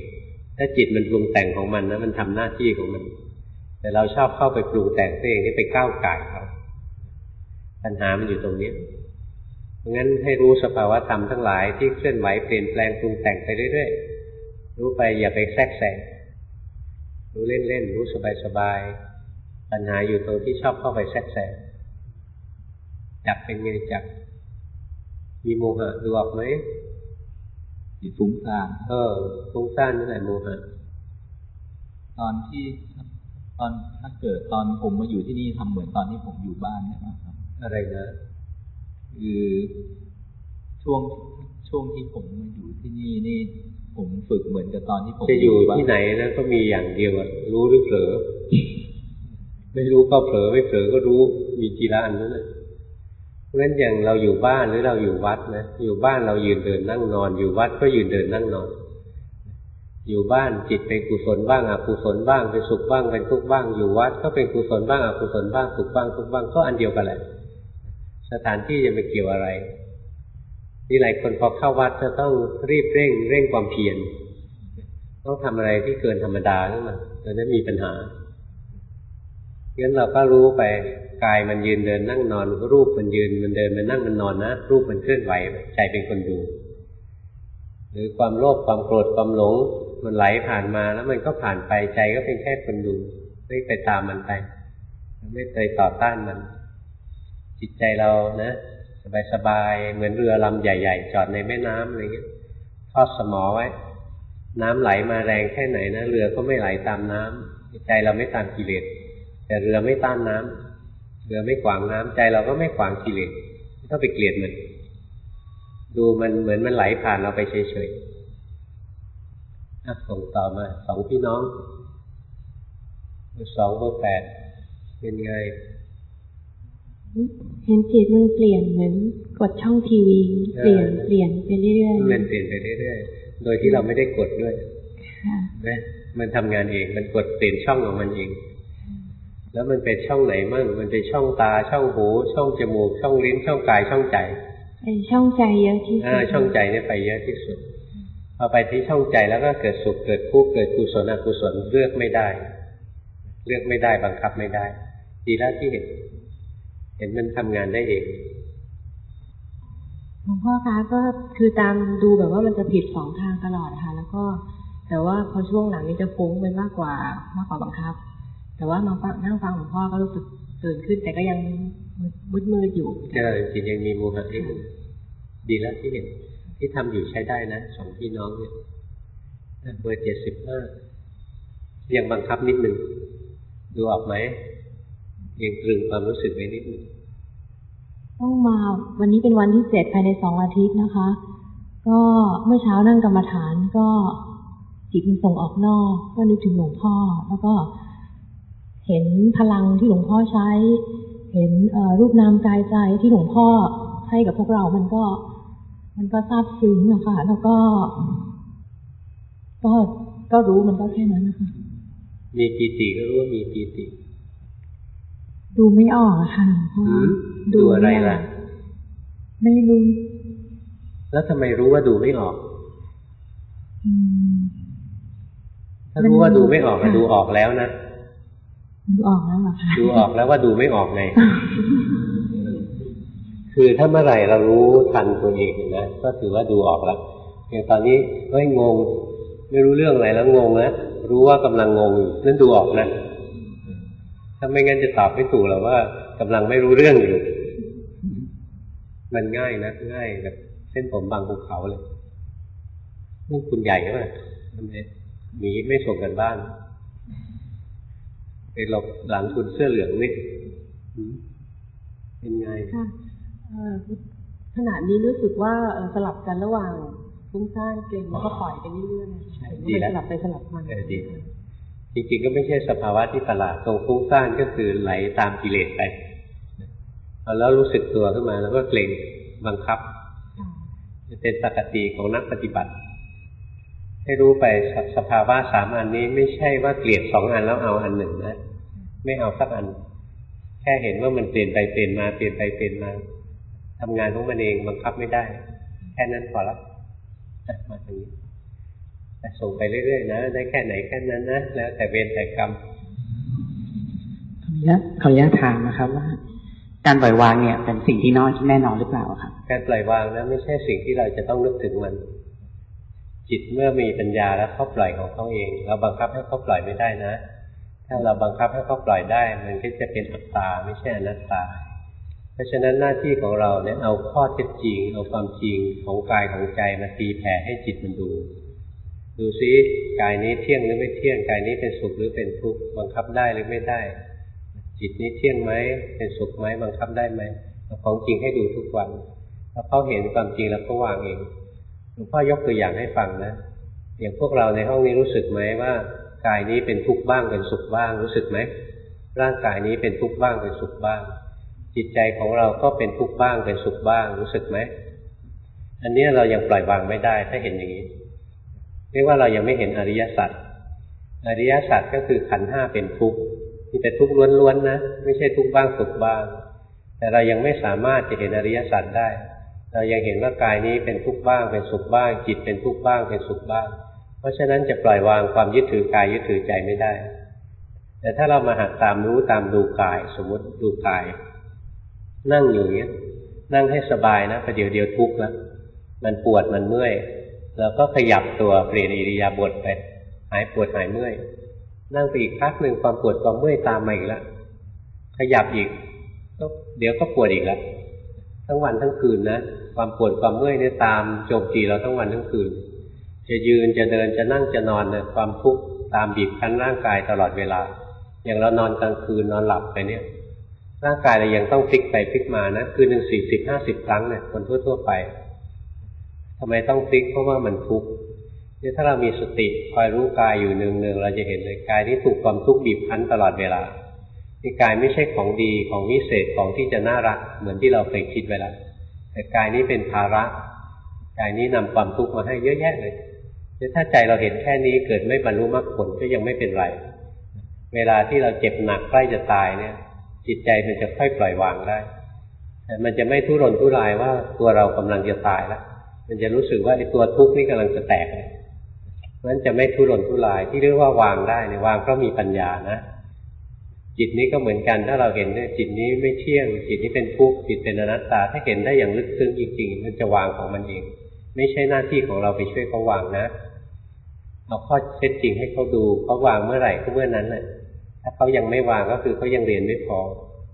ถ้าจิตมันปรุงแต่งของมันนะมันทำหน้าที่ของมันแต่เราชอบเข้าไปปรุงแต่งตัวเองที่ไปก้าวก่ายเขาปัญหามันอยู่ตรงนี้เพราะงั้นให้รู้สภาวะธรรมทั้งหลายที่เคลื่อนไหวเปลี่ยนแปลงปรุงแต่งไปเรื่อยๆรู้ไปอย่าไปแทรกแซงรู้เล่นๆรู้สบายๆปัญหาอยู่ตรงที่ชอบเข้าไปแทรกแซงจับเป็นไงจับมีโมหะดูออกไหมจิตฟุ้งซ่านเออฟุ้งซ่านนั่นแหละโมหะตอนที่ตอนถ้าเกิดตอนผมมาอยู่ที่นี่ทำเหมือนตอนที่ผมอยู่บ้านนะครับอะไรนะคือช่วงช่วงที่ผมมาอยู่ที่นี่นี่ผมฝึกเหมือนกับตอนที่ผมจะอยู่ที่ไหนนะก็มีอย่างเดียวรู้หรือเผลอไม่รู้ก็เผลอไม่เผลอก็รู้มีทีละอันนั่นแหละเพราะฉะนั้นอย่างเราอยู่บ้านหรือเราอยู่วัดนะอยู่บ้านเรายืนเดินนั่งนอนอยู่วัดก็ยืนเดินนั่งนอนอยู่บ้านจิตเป็นกุศลบ้างอกุศลบ้างเป็นสุขบ้างเป็นทุกข์บ้างอยู่วัดก็เป็นกุศลบ้างอกุศลบ้างสุขบ้างทุกข์บ้างก็อันเดียวกันแหละสถานที่จะไปเกี่ยวอะไรนี่หลายคนพอเข้าวัดจะต้องรีบเร่งเร่งความเพียรต้องทำอะไรที่เกินธรรมดาขึ้นมาจนนั้นมีปัญหางั้นเราก็รู้ไปกายมันยืนเดินนั่งนอนรูปมันยืนมันเดินมันนั่งมันนอนนะรูปมันเคลื่อนไหวใจเป็นคนดูหรือความโลภความโกรธความหลงมันไหลผ่านมาแล้วมันก็ผ่านไปใจก็เป็นแค่คนดูไม่ไปตามมันไปไม่ไปต่อต้านมันจิตใจเรานะสบายๆเหมือนเรือลำใหญ่ๆจอดในแม่น้ำอะไรเงี้ยทอดสมอไว้น้ำไหลมาแรงแค่ไหนนะเรือก็ไม่ไหลตามน้ำใจเราไม่ตามกิเลสแต่เรือไม่ต้านน้ำเรือไม่ขวางน้ำใจเราก็ไม่ขวางกิเลสไม่ต้องไปเกลียดมันดูมันเหมือนมันไหลผ่านเราไปเฉยๆอ่ะส่งต่อมาสองพี่น้องเบอร์สองเบอร์แปดเป็นไงเห็นจิตมันเปลี่ยนเหมือนกดช่องทีวีเปลี่ยนเปลี่ยนไปเรื่อยๆมันเปลี่ยนไปเรื่อยๆโดยที่เราไม่ได้กดด้วยนะมันทำงานเองมันกดเปลี่ยนช่องของมันเองแล้วมันเป็นช่องไหนมั่งมันเป็นช่องตาช่องหูช่องจมูกช่องลิ้นช่องกายช่องใจเป็นช่องใจเยอะที่สุดอ่าช่องใจเนี่ยไปเยอะที่สุดพอไปที่ช่องใจแล้วก็เกิดสุขเกิดทุกข์เกิดกุศลอกุศลเลือกไม่ได้เลือกไม่ได้บังคับไม่ได้ดีแล้วที่เห็นเห็นมันทำงานได้เองหลวงพ่อคะก็คือตามดูแบบว่ามันจะผิดสองทางตลอดค่ะแล้วก็แต่ว่าพอช่วงหลังนี้จะฟุ้งไปมากกว่ามากกว่าบังคับแต่ว่ามานั่งฟังหลวงพ่อก็รู้สึกตื่นขึ้นแต่ก็ยังมืดมืดอยู่เออจิตยังมีโมหะอยู่ดีแล้วที่เห็นที่ทำอยู่ใช้ได้นะสองพี่น้องเนี่ยเบอร์เจ็ดสิบห้ายังบังคับนิดนึงดูออกไหมยังตรึงความรู้สึกไว้นิดนึงต้องมาวันนี้เป็นวันที่เจ็ดภายในสองอาทิตย์นะคะก็เมื่อเช้านั่งกรรมฐานก็จิตมันส่งออกนอกก็นึกถึงหลวงพ่อแล้วก็เห็นพลังที่หลวงพ่อใช้เห็นรูปนามกายใจที่หลวงพ่อให้กับพวกเรามันก็มันก็ซาบซึ้งนะคะแล้วก็ก็ก็รู้มันก็แค่นั้นนะคะมีปีติก็รู้ว่ามีปีติดูไม่ออกค่ะหลวงพ่อดูอะไรล่ะไม่รู้แล้วทำไมรู้ว่าดูไม่ออกถ้ารู้ว่าดูไม่ออกก็ดูออกแล้วนะดูออกแล้วเหรอคะดูออกแล้วว่าดูไม่ออกไงคือถ้าเมื่อไหร่เรารู้ทันตัวเองนะก็ถือว่าดูออกแล้วอย่างตอนนี้เฮ้ยงงไม่รู้เรื่องอะไรแล้วงงนะรู้ว่ากำลังงงอยู่นั่นดูออกนะถ้าไม่งั้นจะตอบไม่ถูกหรอกว่ากำลังไม่รู้เรื่องอยู่มันง่ายนะง่ายแบบเส้นผมบางภูเขาเลยนี่คุณใหญ่ไหมทำไมหนีไม่ส่งกันบ้านไปหลบหลังคุณเสื้อเหลืองนี่เป็นไงค่ะขณะนี้รู้สึกว่าสลับกันระหว่างฟุ้งซ่านเกร็งแล้วก็ปล่อยไปเรื่อยๆดีแล้วสลับไปสลับมาดีจริงๆก็ไม่ใช่สภาวะที่ประหลาดตรงฟุ้งซ่านก็คือไหลตามกิเลสไปแล้วรู้สึกตัวขึ้นมาแล้วก็เกร็งบังคับจะเป็นปกติของนักปฏิบัติให้รู้ไปสภาวะสามอันนี้ไม่ใช่ว่าเกลียดสองอันแล้วเอาอันหนึ่งนะไม่เอาสักอันแค่เห็นว่ามันเปลี่ยนไปเปลี่ยนมาเปลี่ยนไปเปลี่ยนมาทำงานของมันเองบังคับไม่ได้แค่นั้นพอละมาตรงนี้แต่ส่งไปเรื่อยๆนะได้แค่ไหนแค่นั้นนะแล้วแต่เวรแต่กรรมขออนุญาตขออนุญาตถามนะครับว่าการปล่อยวางเนี่ยเป็นสิ่งที่น้อยแน่นอนหรือเปล่าครับการปล่อยวางนะไม่ใช่สิ่งที่เราจะต้องนึกถึงมันจิตเมื่อมีปัญญาแล้วเขาปล่อยของเขาเองเราบังคับให้เขาปล่อยไม่ได้นะถ้าเราบังคับให้เขาปล่อยได้มันก็จะเป็นอัตตาไม่ใช่อนัตตาเพราะฉะนั้นหน้าที่ของเราเนี่ยเอาข้อเท็จจริงเอาความจริงของกายของใจมาตีแผ่ให้จิตมันดูดูซิกายนี้เที่ยงหรือไม่เที่ยงกายนี้เป็นสุขหรือเป็นทุกข์บังคับได้หรือไม่ได้จิตนี้เที่ยงไหมเป็นสุขไหมบังคับได้ไหมเอาของจริงให้ดูทุกวันถ้าเขาเห็นความจริงแล้วก็วางเองหลวงพ่อยกตัวอย่างให้ฟังนะอย่างพวกเราในห้องนี้รู้สึกไหมว่ากายนี้เป็นทุกข์บ้างเป็นสุขบ้างรู้สึกไหมร่างกายนี้เป็นทุกข์บ้างเป็นสุขบ้างจิตใจของเราก็เป็นทุกข์บ้างเป็นสุขบ้างรู้สึกไหมอันนี้เรายังปล่อยวางไม่ได้ถ้าเห็นอย่างนี้เรียกว่าเรายังไม่เห็นอริยสัจอริยสัจก็คือขันธ์ห้าเป็นทุกข์มีแต่ทุกข์ล้วนๆนะไม่ใช่ทุกข์บ้างสุขบ้างแต่เรายังไม่สามารถจะเห็นอริยสัจได้เรายังเห็นว่ากายนี้เป็นทุกข์บ้างเป็นสุขบ้างจิตเป็นทุกข์บ้างเป็นสุขบ้างเพราะฉะนั้นจะปล่อยวางความยึดถือกายยึดถือใจไม่ได้แต่ถ้าเรามาหัดตามรู้ตามดูกายสมมติดูกายนั่งอยู่อย่างนี้นั่งให้สบายนะประเดี๋ยวเดียวทุกข์แล้วมันปวดมันเมื่อยเราก็ขยับตัวเปลี่ยนอิริยาบถไปหายปวดหายเมื่อยนั่งไปอีกพักหนึ่งความปวดความเมื่อยตามมาอีกแล้วขยับอีกก็เดี๋ยวก็ปวดอีกแล้วทั้งวันทั้งคืนนะความปวดความเมื่อยเนี่ยตามโจมตีเราทั้งวันทั้งคืนจะยืนจะเดินจะนั่งจะนอนเนี่ยความทุกข์ตามบีบคั้นร่างกายตลอดเวลาอย่างเรานอนกลางคืนนอนหลับไปเนี่ยร่างกายเรายังต้องพลิกไปพลิกมานะคืนหนึ่งสี่สิบห้าสิบครั้งเนี่ยคนทั่วๆไปทำไมต้องพลิกเพราะว่ามันทุกข์เนี่ยถ้าเรามีสติคอยรู้กายอยู่เนืองๆเราจะเห็นเลยกายที่ถูกความทุกข์บีบคั้นตลอดเวลานี่กายไม่ใช่ของดีของวิเศษของที่จะน่ารักเหมือนที่เราเคยคิดไว้แล้วแต่กายนี้เป็นภาระกายนี้นำความทุกข์มาให้เยอะแยะเลยถ้าใจเราเห็นแค่นี้เกิดไม่บรรลุมรรคผลก็ยังไม่เป็นไรเวลาที่เราเจ็บหนักใกล้จะตายเนี่ยจิตใจมันจะค่อยปล่อยวางได้แต่มันจะไม่ทุรนทุรายว่าตัวเรากำลังจะตายแล้วมันจะรู้สึกว่าไอ้ตัวทุกข์นี่กำลังจะแตกเลยเพราะฉะนั้นจะไม่ทุรนทุรายที่เรียกว่าวางได้เนี่ยวางเพราะมีปัญญานะจิตนี้ก็เหมือนกันถ้าเราเห็นเนี่ยจิตนี้ไม่เที่ยงจิตนี้เป็นทุกข์จิตเป็นอนัตตาถ้าเห็นได้อย่างลึกซึ้งจริงๆมันจะวางของมันเองไม่ใช่หน้าที่ของเราไปช่วยเขาวางนะเอาข้อเท็จจริงให้เขาดูเขาวางเมื่อไหร่ก็เมื่อนั้นแหละถ้าเขายังไม่วางก็คือเขายังเรียนไม่พอ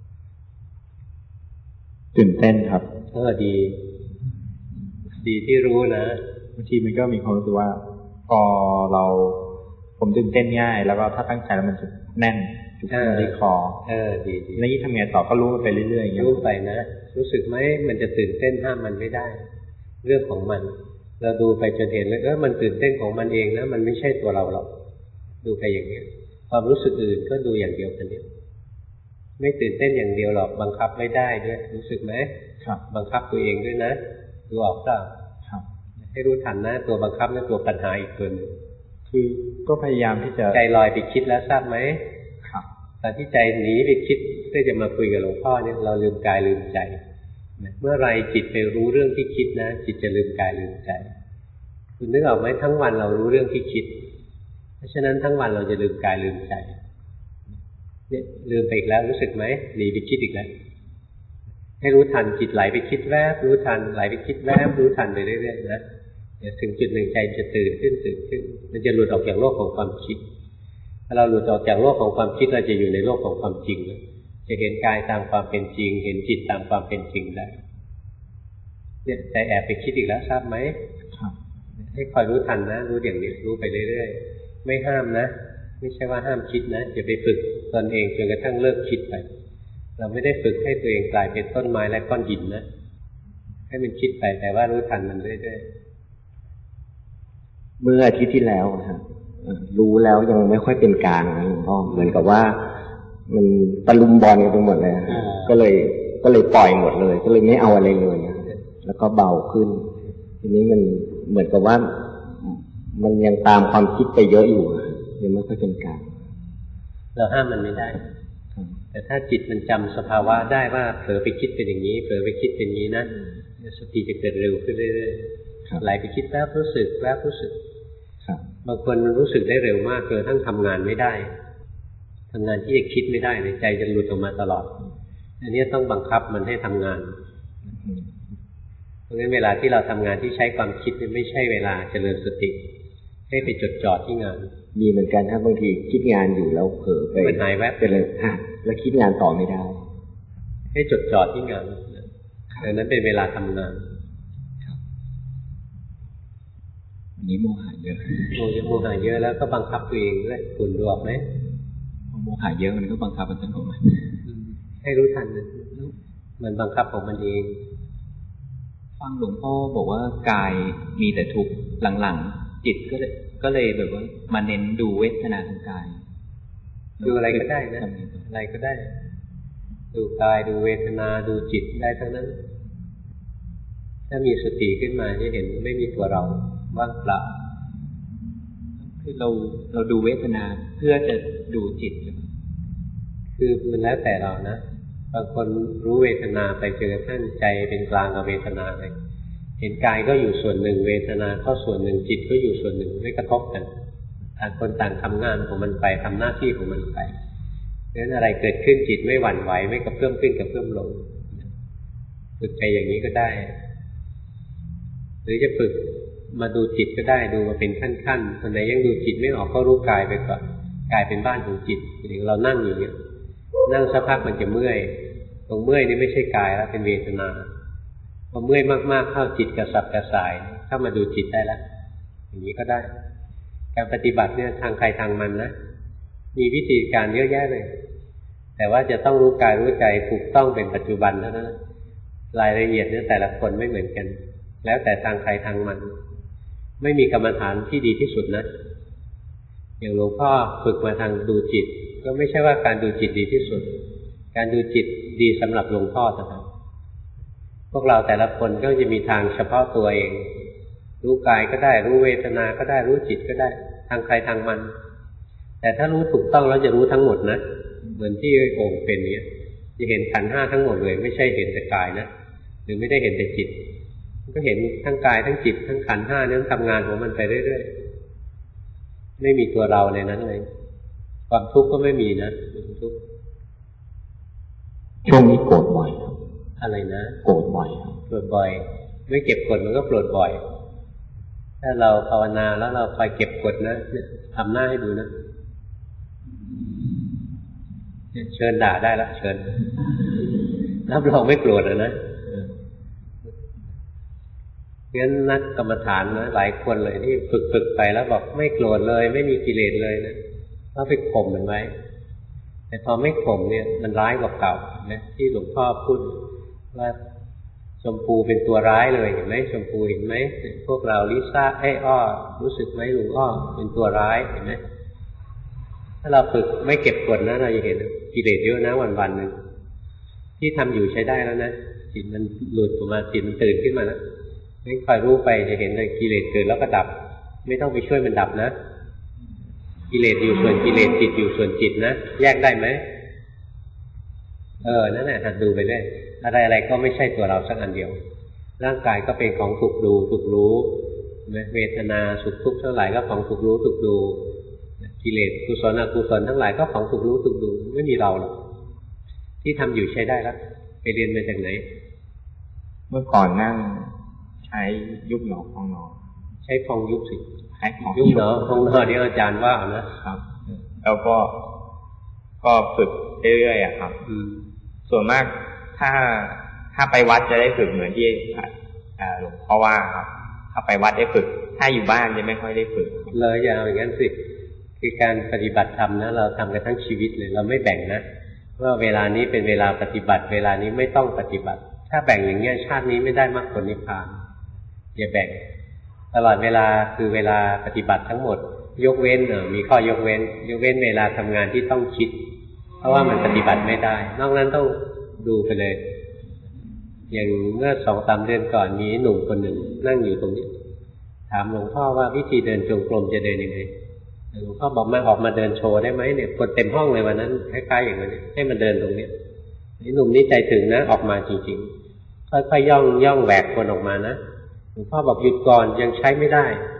ตื่นเต้นครับเออดีดีที่รู้นะบางทีมันก็มีความรู้สึกว่าพอเราผมตื่นเต้นง่ายแล้วก็ถ้าตั้งใจแล้วมันจะแน่นจุกที่คอเออดีดีแล้วยิ่งทำไงต่อก็รู้ไปเรื่อยๆอย่างเงี้ยรู้ไปนะรู้สึกไหมมันจะตื่นเต้นห้ามมันไม่ได้เรื่องของมันเราดูไปจนเห็นเลยเออมันตื่นเต้นของมันเองนะมันไม่ใช่ตัวเราหรอกดูไปอย่างนี้ความรู้สึกอื่นก็ดูอย่างเดียวกันเนี่ยไม่ตื่นเต้นอย่างเดียวหรอกบังคับไม่ได้ด้วยรู้สึกไหมครับบังคับตัวเองด้วยนะดูออกเปล่าครับให้รู้ทันนะตัวบังคับและตัวปัญหาอีกตัวนึงคือก็พยายามที่จะใจลอยไปคิดแล้วทราบไหมครับตอนที่ใจหนีไปคิดเพื่อจะมาคุยกับหลวงพ่อเนี่ยเราลืมกายลืมใจเมื่อไรจิตไปรู้เรื่องที่คิดนะจิตจะลืมกายลืมใจคุณนึกออกไหมทั้งวันเรารู้เรื่องที่คิดเพราะฉะนั้นทั้งวันเราจะลืมกายลืมใจเนี่ยลืมไปอีกแล้วรู้สึกไหมหนีไปคิดอีกแล้วให้รู้ทันจิตไหลไปคิดแวบรู้ทันไหลไปคิดแวบรู้ทันไปเรื่อยๆนะเดี๋ยวถึงจุดหนึ่งใจจะตื่นขึ้นตื่นขึ้นมันจะหลุดออกจากโลกของความคิดถ้าเราหลุดออกจากโลกของความคิดเราจะอยู่ในโลกของความจริงแล้วจะเห็นกายตามความเป็นจริงเห็นจิตตามความเป็นจริงได้เนี่ยใจแอบไปคิดอีกแล้วทราบไหมครับให้คอยรู้ทันนะรู้อย่างนี้รู้ไปเรื่อยๆไม่ห้ามนะไม่ใช่ว่าห้ามคิดนะอย่าไปฝึกตนเองจนกระทั่งเลิกคิดไปเราไม่ได้ฝึกให้ตัวเองกลายเป็นต้นไม้และก้อนหินนะให้มันคิดไปแต่ว่ารู้ทันมันเรื่อยๆเมื่ออาทิตย์ที่แล้วครับรู้แล้วยังไม่ค่อยเป็นกลางนะหลวงพ่อเหมือนกับว่ามันตะลุมบอลกันไปหมดเลยก็เลยก็เลยปล่อยหมดเลยก็เลยไม่เอาอะไรเลยนะแล้วก็เบาขึ้นทีนี้มันเหมือนกับว่ามันยังตามความคิดไปเยอะอยู่ยังไม่ค่อยเป็นกลางเราห้ามมันไม่ได้แต่ถ้าจิตมันจำสภาวะได้ว่าเผลอไปคิดเป็นอย่างนี้เผลอไปคิดเป็นอย่างนี้นะสติจะเกิดเร็วขึ้นเรื่อยๆไหลไปคิดแวบรู้สึกแวบรู้สึกบางคนรู้สึกได้เร็วมากจนทั้งทำงานไม่ได้ทำงานที่จะคิดไม่ได้ในใจจะหลุดออกมาตลอดอันนี้ต้องบังคับมันให้ทำงานเพราะงั้นเวลาที่เราทำงานที่ใช้ความคิดไม่ใช่เวลาเจริญสติให้ไปจดจ่อที่งานมีเหมือนกันถ้าบางทีคิดงานอยู่แล้วเผลอไปมันหายแวบไปเลยฮะแล้วคิดงานต่อไม่ได้ให้จดจ่อที่งานดังนั้นเป็นเวลาทำงานวันนี้โมหะเยอะโมหะโมหะเยอะแล้วก็บังคับตัวเองด้วยคุณดูออกไหมโมหะเยอะมันก็บังคับมันตั้งของมันให้รู้ทันมันมันบังคับของมันเองฟังหลวงพ่อบอกว่ากายมีแต่ทุกข์หลังๆจิตก็เลยก็เลยแบบว่ามาเน้นดูเวทนาทางกายดูอะไรก็ได้นะอะไรก็ได้ดูกายดูเวทนาดูจิตได้ทั้งนั้นถ้ามีสติขึ้นมาจะเห็นไม่มีตัวเราว่างเปล่าคือเราเราดูเวทนาเพื่อจะดูจิตคือมันแล้วแต่เรานะบางคนรู้เวทนาไปจนกระทั่งใจเป็นกลางกับเวทนาเลยเห็นกายก็อยู่ส่วนหนึ่งเวทนาก็ส่วนหนึ่งจิตก็อยู่ส่วนหนึ่งไม่กระทบกันต่างคนต่างทำงานของมันไปทำหน้าที่ของมันไปเพราะฉะนั้นอะไรเกิดขึ้นจิตไม่หวั่นไหวไม่กระเพื่อมขึ้นกระเพื่อมลงฝึกไปอย่างนี้ก็ได้หรือจะฝึกมาดูจิตก็ได้ดูมาเป็นขั้นๆคนไหนยังดูจิตไม่ออกก็รู้กายไปก่อนกายเป็นบ้านของจิตหรือเรานั่งอยู่เนี่ยนั่งสักพักมันจะเมื่อยตรงเมื่อยนี่ไม่ใช่กายแล้วเป็นเวทนาพอเมื่อยมากๆเข้าจิตกระสับกระส่ายเข้ามาดูจิตได้แล้วอย่างนี้ก็ได้การปฏิบัติเนี่ยทางใครทางมันนะมีวิธีการเยอะแยะเลยแต่ว่าจะต้องรู้กายรู้ใจถูกต้องเป็นปัจจุบันเท่านั้นรายละเอียดเนี่ยแต่ละคนไม่เหมือนกันแล้วแต่ทางใครทางมันไม่มีกรรมฐานที่ดีที่สุดนะอย่างหลวงพ่อฝึกมาทางดูจิตก็ไม่ใช่ว่าการดูจิตดีที่สุดการดูจิตดีสำหรับหลวงพ่อนะครับพวกเราแต่ละคนก็จะมีทางเฉพาะตัวเองรู้กายก็ได้รู้เวทนาก็ได้รู้จิตก็ได้ทางใครทางมันแต่ถ้ารู้ถูกต้องแล้วจะรู้ทั้งหมดนะเหมือนที่โอ่งเป็นนี้จะเห็นขันธ์ห้าทั้งหมดเลยไม่ใช่เห็นแต่กายนะหรือไม่ได้เห็นแต่จิตก็เห็นทั้งกายทั้งจิตทั้งขันธ์ห้านั้นทำงานของมันไปเรื่อยๆไม่มีตัวเราในนั้นเลยความทุกข์ก็ไม่มีนะทุกข์ช่วงนี้โกรธบ่อยครับอะไรนะโกรธบ่อยครับโกรธบ่อยไม่เก็บกดมันก็โกรธบ่อยถ้าเราภาวนาแล้วเราคอยเก็บกดนะทำหน้าให้ดูนะเชิญด่าได้ละเชิญรับรองไม่โกรธนะนะงั้นนักกรรมฐานนะหลายคนเลยที่ฝึกฝึกไปแล้วบอกไม่โกรธเลยไม่มีกิเลสเลยนะเราไปข่มมันไว้แต่พอไม่ข่มเนี่ยมันร้ายกว่าเก่านะที่หลวงพ่อพูดว่าชมพูเป็นตัวร้ายเลยเห็นไหมชมพูเห็นไหมพวกเราลิซ่าไอ้อ้อรู้สึกไหมลุงอ้อเป็นตัวร้ายเห็นไหมถ้าเราฝึกไม่เก็บกดนะเราจะเห็นกิเลสเยอะนะวันวันหนึ่งที่ทำอยู่ใช้ได้แล้วนะจิตมันหลุดออกมาจิตมันตื่นขึ้นมาแล้วไม่คอยรู้ไปจะเห็นเลยกิเลสเกิดแล้วก็ดับไม่ต้องไปช่วยมันดับนะกิเลสอยู่ส่วนกิเลสจิตอยู่ส่วนจิตนะแยกได้ไหมเออนั่นแหละหัดดูไปได้อะไรอะไรก็ไม่ใช่ตัวเราสักอันเดียวร่างกายก็เป็นของถูกดูถูกรู้เวทนาสุขทุกข์ทั้งหลายก็ของถูกรู้ถูกดูกิเลสกุศลอกุศลทั้งหลายก็ของถูกรู้ถูกดูไม่มีเราหรอกที่ทำอยู่ใช้ได้แล้วไปเรียนมาจากไหนเมื่อก่อนนั่งใช้ยุบหนอพองหนอใช้พองยุบสิยุบหนอพองหนอเดี๋ยวอาจารย์ว่านะครับแล้วก็ก็ฝึกเรื่อยๆอ่ะครับส่วนมากถ้าถ้าไปวัดจะได้ฝึกเหมือนที่หลวงพ่อว่าครับถ้าไปวัดได้ฝึกถ้าอยู่บ้านจะไม่ค่อยได้ฝึกเลยอย่าเอาอย่างนั้นสิคือการปฏิบัติธรรมนะเราทำกันทั้งชีวิตเลยเราไม่แบ่งนะว่าเวลานี้เป็นเวลาปฏิบัติเวลานี้ไม่ต้องปฏิบัติถ้าแบ่งอย่างนี้ชาตินี้ไม่ได้มรรคผลนิพพานอย่าแบ่งตลอดเวลาคือเวลาปฏิบัติทั้งหมดยกเว้นเออมีข้อยกเว้นยกเว้นเวลาทำงานที่ต้องคิดเพราะว่ามันปฏิบัติไม่ได้นอกนั้นต้องดูไปเลยอย่างเมื่อสองสามเดือนก่อนมีหนุ่มคนหนึ่งนั่งอยู่ตรงนี้ถามหลวงพ่อว่าวิธีเดินจงกรมจะเดินยังไงหลวงพ่อบอกมาออกมาเดินโชว์ได้ไหมเนี่ยคนเต็มห้องเลยวันนั้นคล้ายๆอย่างนั้นให้มันเดินตรงนี้นี่หนุ่มนี้ใจถึงนะออกมาจริงๆค่อยๆย่องย่องแหวกคนออกมานะหลวงพ่อบอกหยุดก่อนยังใช้ไม่ได้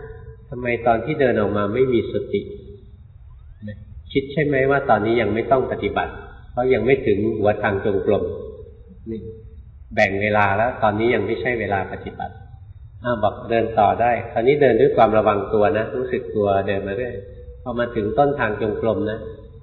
ทำไมตอนที่เดินออกมาไม่มีสติคิดใช่ไหมว่าตอนนี้ยังไม่ต้องปฏิบัติเพราะยังไม่ถึงหัวทางจงกรมนี่แบ่งเวลาแล้วตอนนี้ยังไม่ใช่เวลาปฏิบัติอ้าวบอกเดินต่อได้คราวนี้เดินด้วยความระวังตัวนะรู้สึกตัวเดินมาเรื่อยพอมาถึงต้นทางจงกรมนะ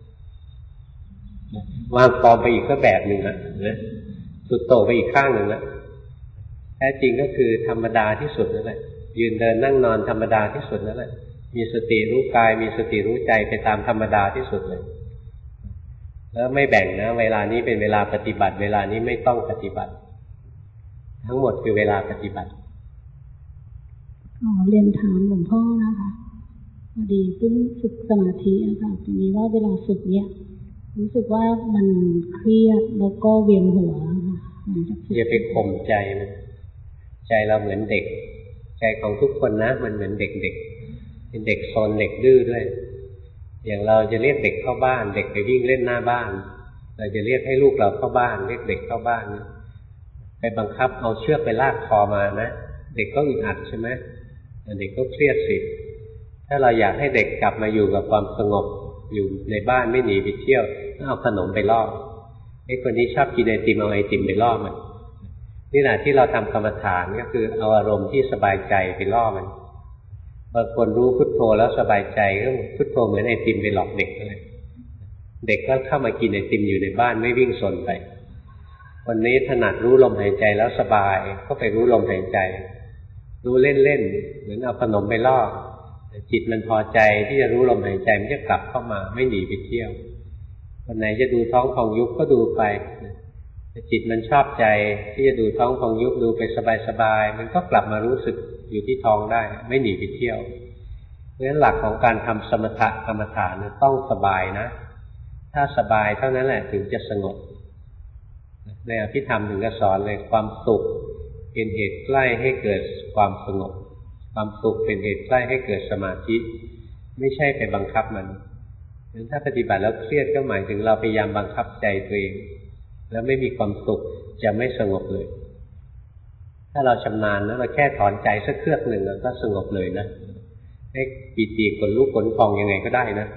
วางฟอร์มไปอีกก็แบบหนึ่งนะนะสุดโต่งไปอีกข้างหนึ่งนะแท้จริงก็คือธรรมดาที่สุดนั่นแหละยืนเดินนั่งนอนธรรมดาที่สุดนั่นแหละมีสติรู้กายมีสติรู้ใจไปตามธรรมดาที่สุดเลยแล้วไม่แบ่งนะเวลานี้เป็นเวลาปฏิบัติเวลานี้ไม่ต้องปฏิบัติทั้งหมดคือเวลาปฏิบัติอ๋อเรียนถามหลวงพ่อนะคะพอดีเพิ่งฝึกสมาธิอะค่ะทีนี้ว่าเวลาฝึกเนี้ยรู้สึกว่ามันเครียดแล้วก็เวียนหัวค่ะอย่าไปข่มใจมันใจเราเหมือนเด็กใจของทุกคนนะมันเหมือนเด็กๆเป็นเด็กซนเด็กดื้อด้วยอย่างเราจะเรียกเด็กเข้าบ้านเด็กไปวิ่งเล่นหน้าบ้านเราจะเรียกให้ลูกเราเข้าบ้านเรียกเด็กเข้าบ้านไปบังคับเอาเชือกไปลากคอมานะเด็กก็อึดอัดใช่ไหมเด็กก็เครียดสิถ้าเราอยากให้เด็กกลับมาอยู่กับความสงบอยู่ในบ้านไม่หนีไปเที่ยวต้องเอาขนมไปล่อไอ้คนนี้ชอบกินไอติมเอาไอติมไปล่อมันนี่แหละที่เราทำกรรมฐานก็คือเอาอารมณ์ที่สบายใจไปล่อมันบางคนรู้พุทโธแล้วสบายใจก็พุทโธเหมือนไอติมไปหลอกเด็กเลยเด็กก็เข้ามากินไอติมอยู่ในบ้านไม่วิ่งซนไปวันนี้ถนัดรู้ลมหายใจแล้วสบายก็ไปรู้ลมหายใจรู้เล่นๆเหมือนเอาขนมไปล่อจิตมันพอใจที่จะรู้ลมหายใจมันจะกลับเข้ามาไม่หนีไปเที่ยววันไหนจะดูท้องพองยุบก็ดูไปจิตมันชอบใจที่จะดูท้องพองยุบดูไปสบายๆมันก็กลับมารู้สึกอยู่ที่ท้องได้ไม่หนีไปเที่ยวเพราะฉะนั้นหลักของการทำสมถะกรรมฐานต้องสบายนะถ้าสบายเท่านั้นแหละถึงจะสงบในอภิธรรมถึงจะสอนเลยความสุขเป็นเหตุใกล้ให้เกิดความสงบความสุขเป็นเหตุใกล้ให้เกิดสมาธิไม่ใช่ไปบังคับมันถ้าปฏิบัติแล้วเครียดก็หมายถึงเราพยายามบังคับใจตัวเองแล้วไม่มีความสุขจะไม่สงบเลยถ้าเราชำนาญนะเราแค่ถอนใจสักเครือกหนึ่งแล้วก็สงบเลยนะให้ปีติขนลุกขนพองยังไงก็ได้นะ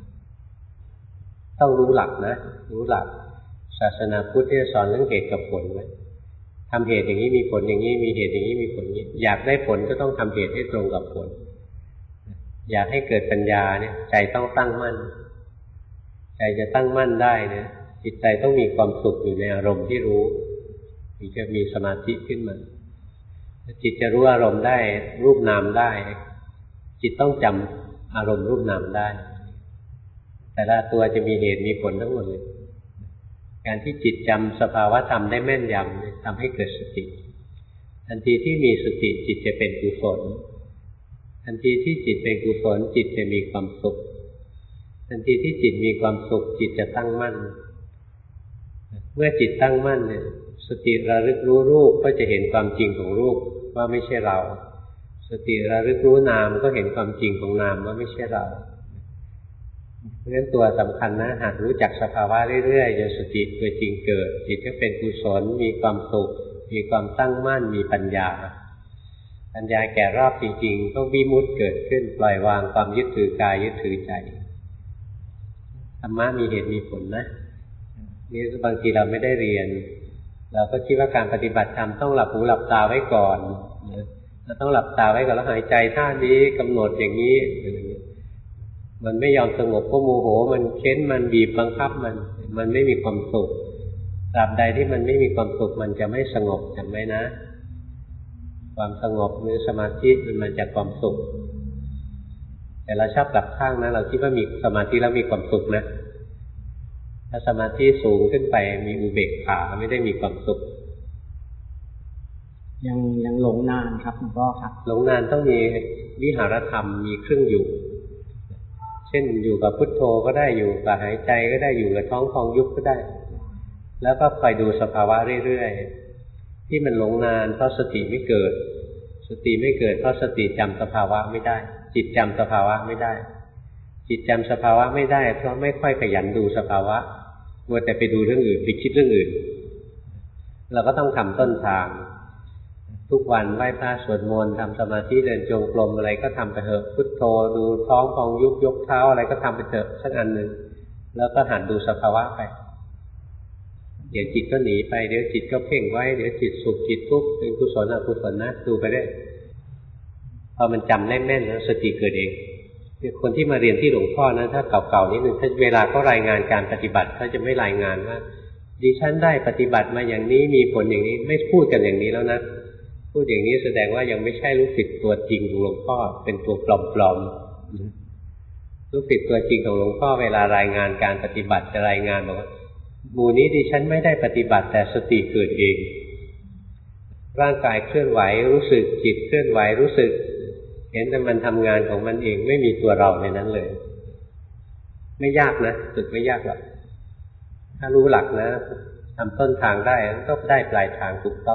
ต้องรู้หลักนะรู้หลักศาสนาพุทธที่สอนเรื่องเหตุกับผลไว้ทำเหตุอย่างนี้มีผลอย่างนี้มีเหตุอย่างนี้มีผลอย่างนี้อยากได้ผลก็ต้องทำเหตุให้ตรงกับผลอยากให้เกิดปัญญาเนี่ยใจต้องตั้งมั่นใจจะตั้งมั่นได้เนี่ยจิตใจต้องมีความสุขอยู่ในอารมณ์ที่รู้ถึงจะมีสมาธิขึ้นมาจิตจะรู้อารมณ์ได้รูปนามได้จิตต้องจำอารมณ์รูปนามได้แต่ละตัวจะมีเหตุมีผลทั้งหมดเลยการที่จิตจำสภาวะธรรมได้แม่นยำทำให้เกิดสติทันทีที่มีสติจิตจะเป็นกุศลทันทีที่จิตเป็นกุศลจิตจะมีความสุขทันทีที่จิตมีความสุขจิตจะตั้งมั่นเมื่อจิตตั้งมั่นเนี่ยสติระลึกรู้รูปก็จะเห็นความจริงของรูปว่าไม่ใช่เราสติระลึกรู้นามก็เห็นความจริงของนามว่าไม่ใช่เราเพราะฉะนั้นตัวสำคัญนะหากรู้จักสภาวะเรื่อยๆจนสติตัวจริงเกิดจิตก็เป็นกุศลมีความสุขมีความตั้งมั่นมีปัญญาปัญญาแก่รอบจริงๆต้องวิมุตติเกิดขึ้นปล่อยวางความยึดถือกายยึดถือใจธรรมะมีเหตุมีผลนะนี่บางทีเราไม่ได้เรียนเราก็คิดว่าการปฏิบัติธรรมต้องหลับหูหลับตาไว้ก่อนเราต้องหลับตาไว้ก่อนแล้วหายใจท่านี้กำหนดอย่างนี้มันไม่ยอมสงบก็โมโหมันเค้นมันบีบบังคับมันมันไม่มีความสุขตราบใดที่มันไม่มีความสุขมันจะไม่สงบจำไว้นะความสงบหรือสมาธิมันมาจากความสุขแต่เราชอบกลับข้างนะเราคิดว่ามีสมาธิแล้วมีความสุขนะถ้าสมาธิสูงขึ้นไปมีอุเบกขาไม่ได้มีความสุขยังยังหลงนานครับหลวงพ่อครับหลงนานต้องมีวิหารธรรมมีเครื่องอยู่เช่นอยู่กับพุทโธก็ได้อยู่กับหายใจก็ได้อยู่กับท้องพองยุบก็ได้แล้วก็คอยดูสภาวะเรื่อยๆที่มันหลงนานเพราะสติไม่เกิดสติไม่เกิดเพราะสติจำสภาวะไม่ได้จิตจำสภาวะไม่ได้จิตจำสภาวะไม่ได้เพราะไม่ค่อยขยันดูสภาวะมัวแต่ไปดูเรื่องอื่นไปคิดเรื่องอื่นเราก็ต้องทำต้นทางทุกวันไหว้พระสวดมนต์ทำสมาธิเดินจงกรมอะไรก็ทำไปเถอะพุทโธดูท้องพองยุบยกเท้าอะไรก็ทำไปเถอะสักอันหนึ่งแล้วก็หันดูสภาวะไปเดี๋ยวจิตก็หนีไปเดี๋ยวจิตก็เพ่งไว้เดี๋ยวจิตสุขจิตทุกข์เป็นกุศลอกุศลนะดูไปได้พอมันจำได้แม่นแล้วสติเกิดเองคนที่มาเรียนที่หลวงพ่อนะถ้าเก่าๆนิดนึงถ้าเวลาเขารายงานการปฏิบัติเขาจะไม่รายงานว่าดิฉันได้ปฏิบัติมาอย่างนี้มีผลอย่างนี้ไม่พูดกันอย่างนี้แล้วนะพูดอย่างนี้แสดงว่ายังไม่ใช่ลูกศิษย์ตัวจริงของหลวงพ่อเป็นตัวปลอมๆลูกศิษย์ตัวจริงของหลวงพ่อเวลารายงานการปฏิบัติจะรายงานบอกว่าหมู่นี้ดิฉันไม่ได้ปฏิบัติแต่สติเกิดเองร่างกายเคลื่อนไหวรู้สึกจิตเคลื่อนไหวรู้สึกเห็นแต่มันทำงานของมันเองไม่มีตัวเราในนั้นเลยไม่ยากนะฝึกไม่ยากหรอกถ้ารู้หลักนะทำต้นทางได้ก็ได้ปลายทางถูกต้อง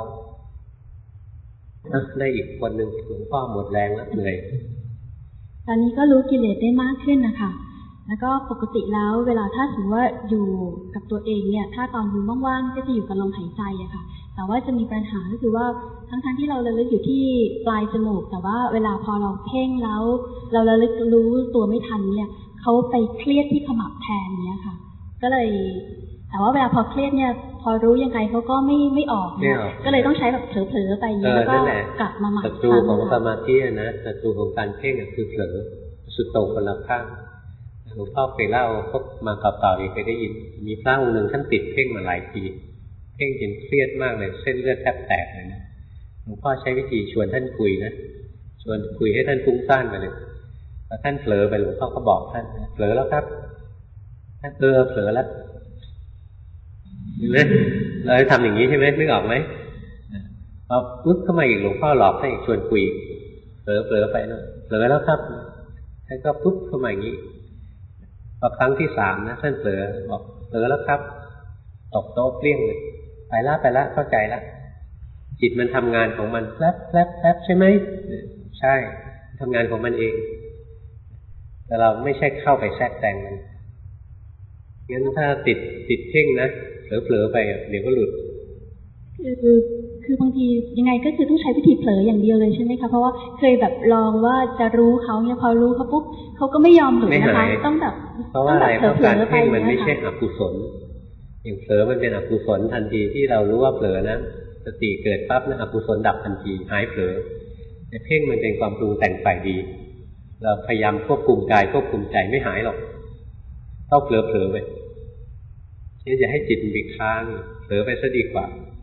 ได้อีกคนหนึ่งหลวงพ่อหมดแรงแล้วเหนื่อยตอนนี้ก็รู้กิเลสได้มากขึ้นนะคะแล้วก็ปกติแล้วเวลาถ้าสมมติว่าอยู่กับตัวเองเนี่ยถ้าตอนอยู่ว่างๆก็จะอยู่กับลมหายใจอะค่ะแต่ว่าจะมีปัญหาก็คือว่าทั้งๆที่เราระลึกอยู่ที่ปลายจมูกแต่ว่าเวลาพอเราเพ่งแล้วเราระลึกรู้ตัวไม่ทันเนี่ยเขาไปเครียดที่ขมับแทนเนี่ยค่ะก็เลยแต่ว่าเวลาพอเครียดเนี่ยพอรู้ยังไงเขาก็ไม่ไม่ออกเนี่ยก็เลยต้องใช้แบบเผลอๆไปแล้วก็กลับมาใหม่ศัตรูของสมาธินะศัตรูของการเพ่งคือเผลอสุดโต่งคนละข้างหลวงพ่อเคยเล่าพวกมาเก่าๆนี่เคยได้ยินมีพระองค์หนึ่งท่านติดเพ่งมาหลายปีเพ่งจนเครียดมากเลยเส้นเลือดแทบแตกเลยนะหลวงพ่อใช้วิธีชวนท่านคุยนะชวนคุยให้ท่านฟุ้งซ่านไปเลยพอท่านเผลอไปหลวงพ่อก็บอกท่านเผลอแล้วครับท่านเออเผลอแล้วเห็นไหมเราทำอย่างนี้ใช่ไหมนึกออกไหมพอปุ๊บเข้ามาอีกหลวงพ่อหลอกท่านอีกชวนคุยเผลอเผลอไปนะเผลอแล้วครับท่านก็ปุ๊บเข้ามาอย่างนี้พอครั้งที่สามนะท่านเผลอบอกเผลอแล้วครับตกโต๊ะเปรี้ยงเลยไปละไปละเข้าใจละจิตมันทำงานของมันแป๊บแป๊บแป๊บใช่ไหมใช่ทำงานของมันเองแต่เราไม่ใช่เข้าไปแทรกแซงมันงั้นถ้าติดติดเพ่งนะเผลอๆไปเดี๋ยวก็หลุดคือคือบางทียังไงก็คือต้องใช้วิธีเผลออย่างเดียวเลยใช่ไหมคะเพราะว่าเคยแบบลองว่าจะรู้เขาเนี่ยพอรู้เขาปุ๊บเขาก็ไม่ยอมหลุดนะคะต้องแบบเพราะว่าอะไรเพราะการเพ่งมันไม่ใช่อกุศลอย่างเผลอมันเป็นอกุศลทันทีที่เรารู้ว่าเผลอนะสติเกิดปั๊บนะอกุศลดับทันทีหายเผลอแต่เพ่งมันเป็นความปรุงแต่งฝ่ายดีเราพยายามควบคุมกายควบคุมใจไม่หายหรอกต้องเผลอเผลอไปนี่จะให้จิตมันไปค้างเผลอไปซะดีกว่า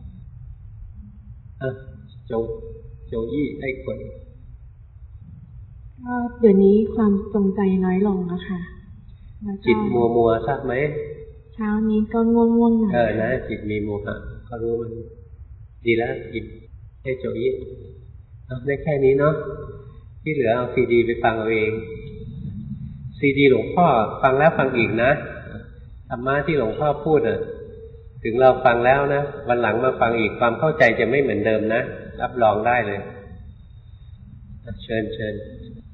อ่ะโจโจยี่ให้คนก็เดี๋ยวนี้ความจงใจน้อยลงนะคะจิตมัวมัวทราบไหมเช้านี้ก็ง่วงง่วงหน่อยเออนะจิตมีโมหะก็รู้มันดีแล้วจิตให้โจยี่เอาได้แค่นี้เนาะที่เหลือเอาซีดีไปฟังเอาเองซีดีหลวงพ่อฟังแล้วฟังอีกนะธรรมะที่หลวงพ่อพูดอ่ะถึงเราฟังแล้วนะวันหลังมาฟังอีกความเข้าใจจะไม่เหมือนเดิมนะรับรองได้เลยเชิญเชิญ